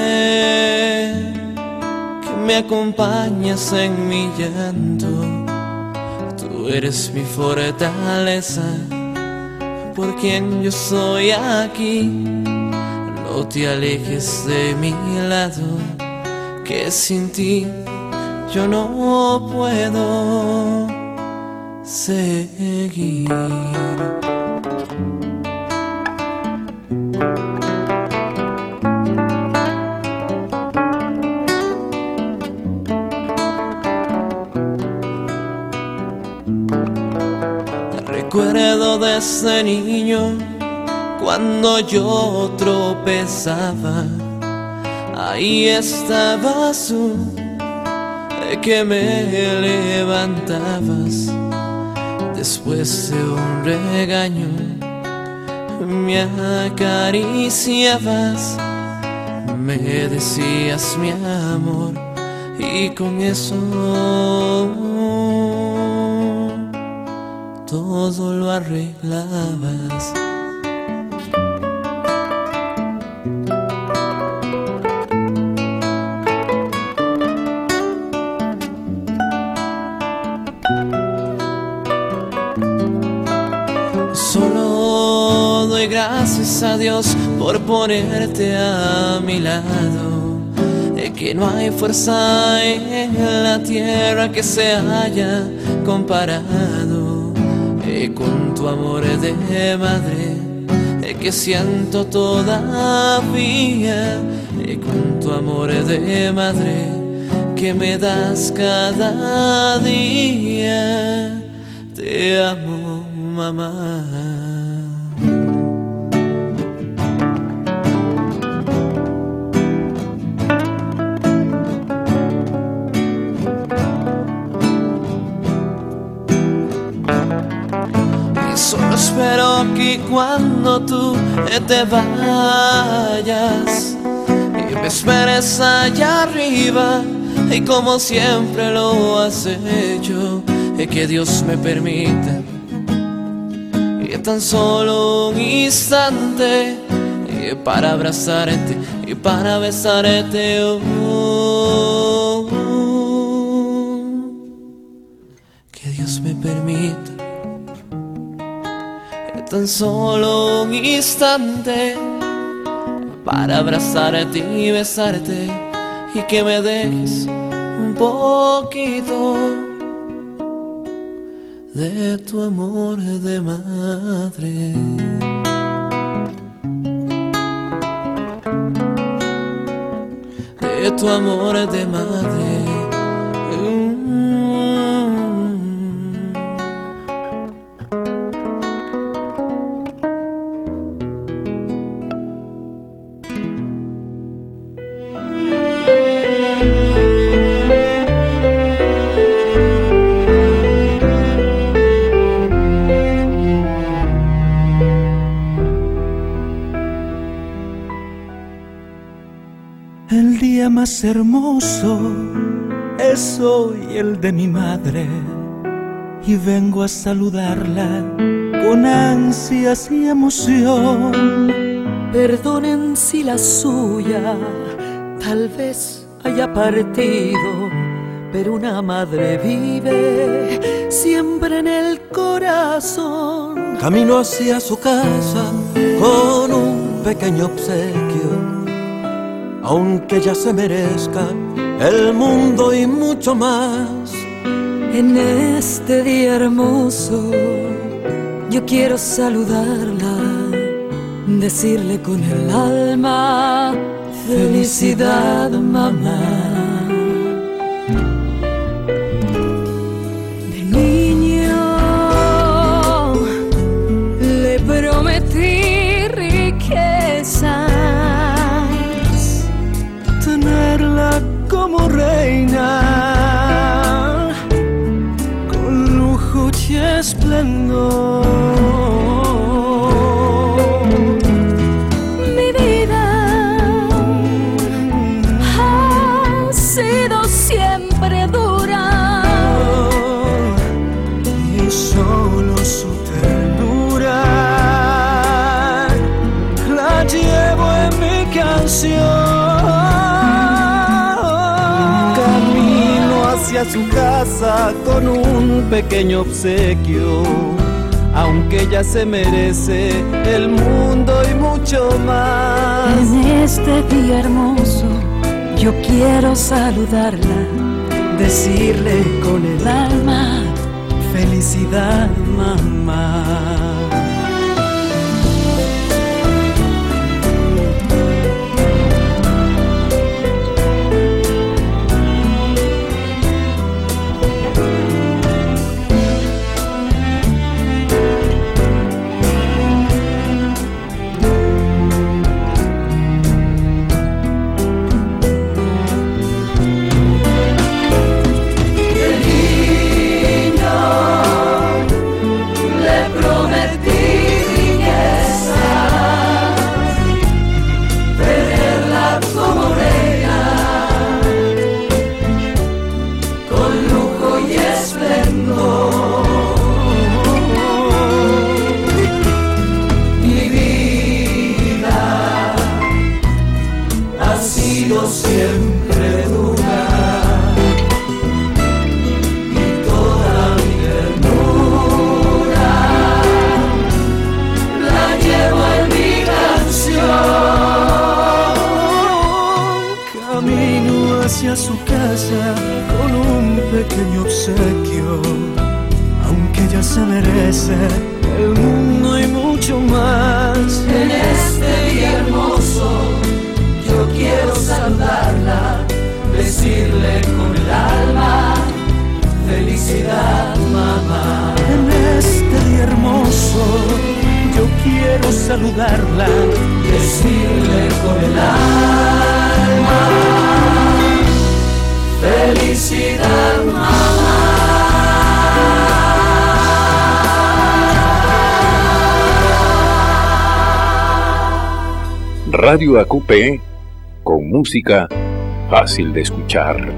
que me acompañas en mi llanto, tú eres mi fortaleza, por quien yo soy aquí, no te alejes de mi lado, que sin ti yo no puedo seguir. Recuerdo desde niño cuando yo tropezaba, ahí estabas tú, que me levantabas después de un regaño, me acariciabas, me decías mi amor, y con eso todo lo arreglabas. Solo doy gracias a Dios por ponerte a mi lado, de que no hay fuerza en la tierra que se haya comparado eh, con tu amor de madre, eh, que siento todavía, eh, con tu amor de madre que me das cada día. Te amo, mamá. Solo espero que cuando tú te vayas y me esperes allá arriba, y como siempre lo has hecho, que Dios me permita y tan solo un instante para abrazarte y para besarte. Oh, oh, oh. Que Dios me permita tan solo un instante para abrazarte y besarte y que me dejes un poquito de tu amor de madre. De tu amor de madre. El día más hermoso es hoy el de mi madre y vengo a saludarla con ansias y emoción. Perdonen si la suya tal vez haya partido, pero una madre vive siempre en el corazón. Camino hacia su casa con un pequeño obsequio, aunque ella se merezca el mundo y mucho más. En este día hermoso yo quiero saludarla, decirle con el alma: felicidad, mamá. De niño le prometí riquezas, tenerla como reina, con lujo y esplendor. Mi vida ha sido siempre dura, y solo su ternura la llevo en mi canción. Hacia su casa con un pequeño obsequio, aunque ella se merece el mundo y mucho más. En este día hermoso yo quiero saludarla, decirle con el alma: felicidad, mamá. Siempre dura, y toda mi ternura la llevo en mi canción. Camino hacia su casa con un pequeño obsequio, aunque ella se merece el mundo y mucho más. En este día hermoso yo quiero saludarla, decirle con el alma: felicidad, mamá. En este día hermoso yo quiero saludarla, decirle con el alma: felicidad, mamá. Radio A Q P, con música fácil de escuchar.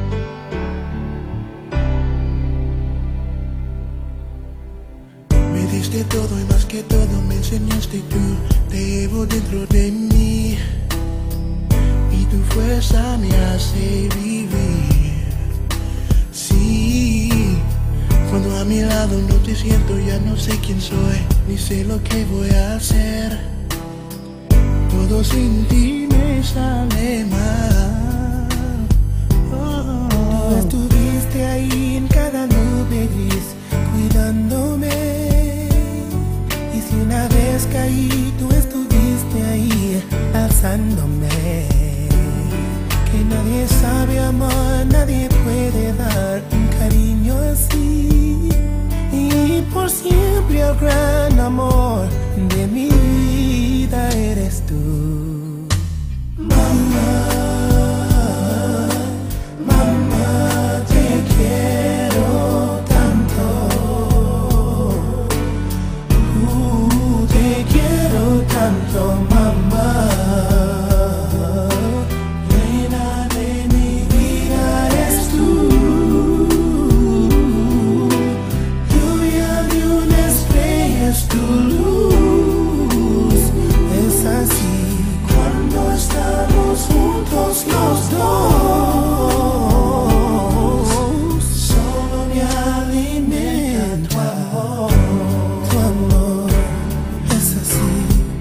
Mi diste todo y más que todo me enseñaste tú. Te llevo dentro de mí y tu fuerza me hace vivir. Sí, cuando a mi lado no te siento ya no sé quién soy, ni sé lo que voy a hacer. Todo sin ti me sale mal. Oh. Tú estuviste ahí en cada nube gris, cuidándome. Y si una vez caí, tú estuviste ahí, alzándome. Que nadie sabe amar, nadie puede dar un cariño así. Y por siempre el gran amor de mi vida eres tú. Mamá, mamá, te quiero tanto. Uh, te quiero tanto, mamá. Reina de mi vida eres tú. Lluvia de una estrella es tu luz. Es así cuando estamos juntos los dos. Solo me alimenta tu amor. Tu amor es así,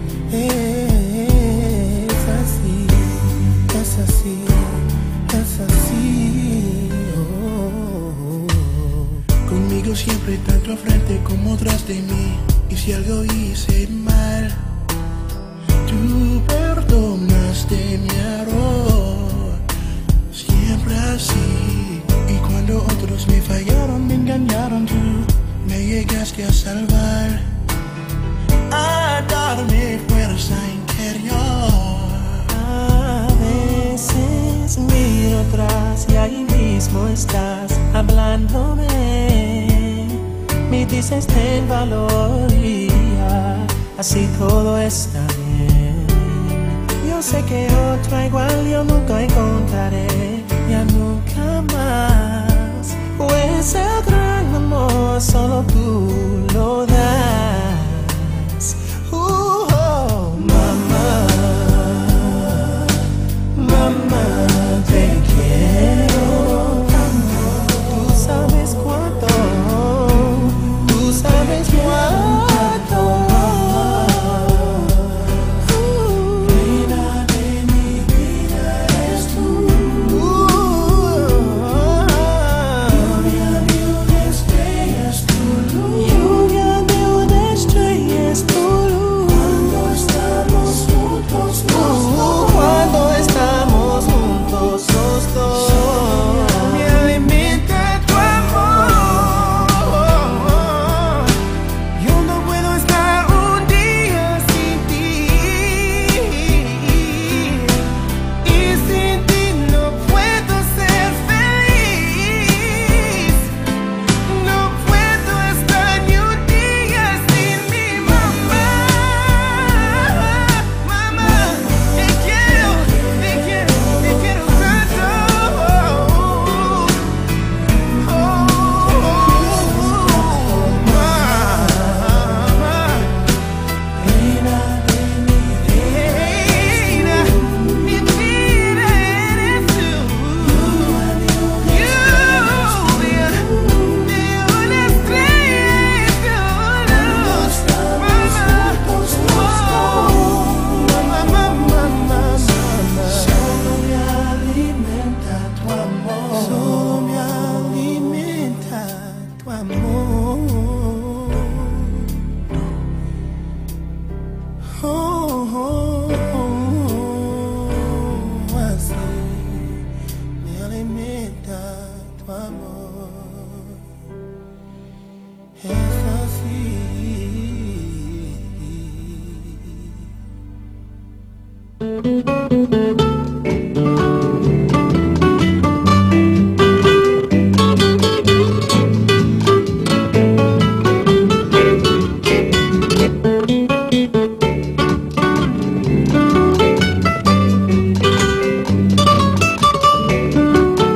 es así, es así, es así. Oh. Conmigo siempre tanto al frente como tras de mí. Y si algo hice mal, tú perdonaste mi error. Siempre así. Y cuando otros me fallaron, me engañaron, tú me llegaste a salvar, a darme fuerza interior. A veces miro atrás y ahí mismo estás hablándome. Me dices ten valor y ya, así todo está bien. Yo sé que otra igual yo nunca encontraré, ya nunca más. Pues el gran amor solo tú lo das. Uh, oh, mamá, mamá, te quiero tanto. Tú sabes cuánto, tú sabes cuánto. Reina de mi vida eres tú. Lluvia de una estrella es tu luz. Lluvia de una estrella es tu luz. Cuando estamos juntos los dos. Cuando estamos juntos los dos. Me alimenta tu amor. Yo no puedo estar un día sin ti. Y sin ti no puedo ser feliz. No puedo estar ni un día sin mi mamá. Mamá, te quiero, te quiero, te quiero tanto. Oh, mamá, reina de mi reina, mi vida eres tú. Lluvia de una estrella es tu luz. Mamá, mamá, mamá, solo me alimenta tu amor. Solo me alimenta tu amor. Oh, oh, oh, así me alimenta tu amor. Es así.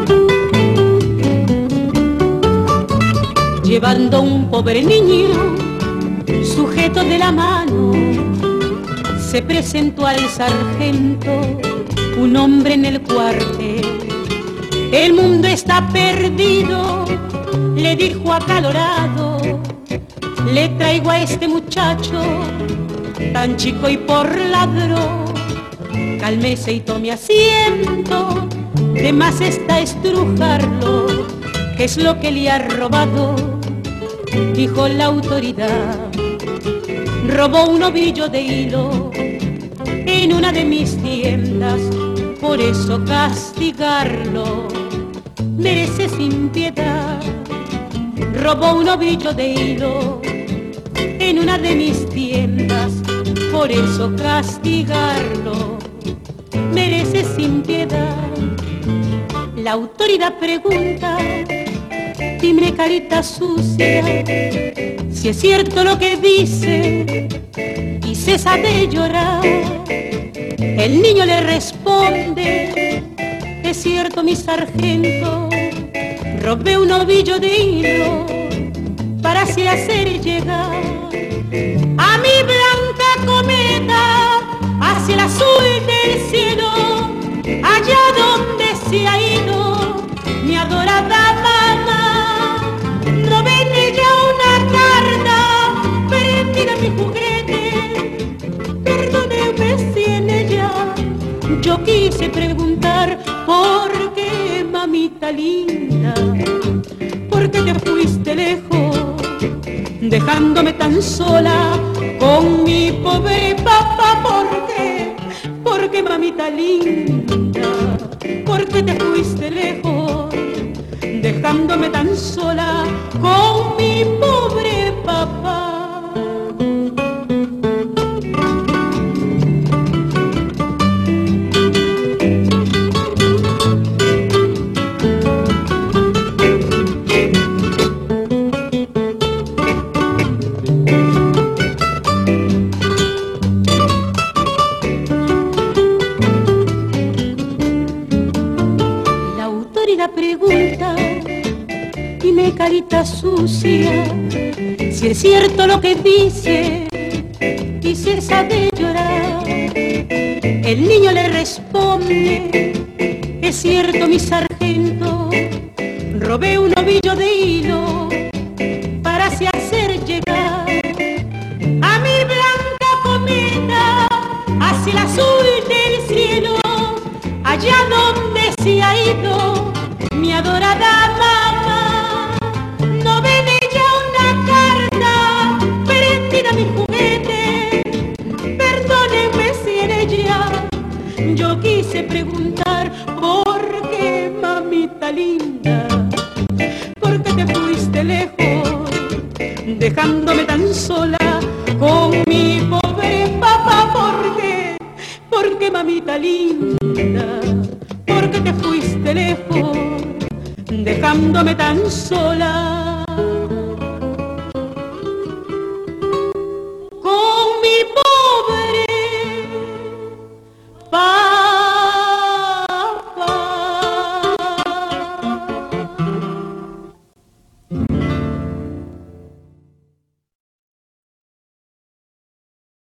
Llevando un pobre niño sujeto de la mano, se presentó al sargento, un hombre en el cuartel. El mundo está perdido, le dijo acalorado. Le traigo a este muchacho, tan chico y por ladrón. Cálmese y tome asiento, de más está estrujarlo. ¿Qué es lo que le ha robado? Dijo la autoridad. Robó un ovillo de hilo en una de mis tiendas, por eso castigarlo merece sin piedad. Robó un ovillo de hilo en una de mis tiendas, por eso castigarlo merece sin piedad. La autoridad pregunta, dime carita sucia, si es cierto lo que dice, y cesa de llorar. El niño le responde, es cierto mi sargento, robé un ovillo de hilo para así hacer llegar a mi blanca cometa hacia el azul del cielo, allá donde se ha ido mi adorada mamá. Robé en ella una carta prendida en mi juguete, perdóneme si en ella yo quise preguntar por qué, mamita linda, por qué te fuiste lejos, dejándome tan sola con mi pobre papá. ¿Por qué? ¿Por qué, mamita linda? ¿Por qué te fuiste lejos, dejándome tan sola con mi pobre papá? Pregunta, dime carita sucia, si es cierto lo que dice, y cesa de llorar. El niño le responde, es cierto mi sargento, robé un ovillo de hilo para así hacer llegar a mi blanca cometa hacia el azul del cielo, allá donde se ha ido mi adorada mamá. No ven ella una carta prendida a mi juguete, perdónenme si en ella yo quise preguntar por qué, mamita linda, por qué te fuiste lejos, dejándome tan sola con mi pobre papá. ¿Por qué? ¿Por qué, mamita linda? ¿Por qué te fuiste lejos, dejándome tan sola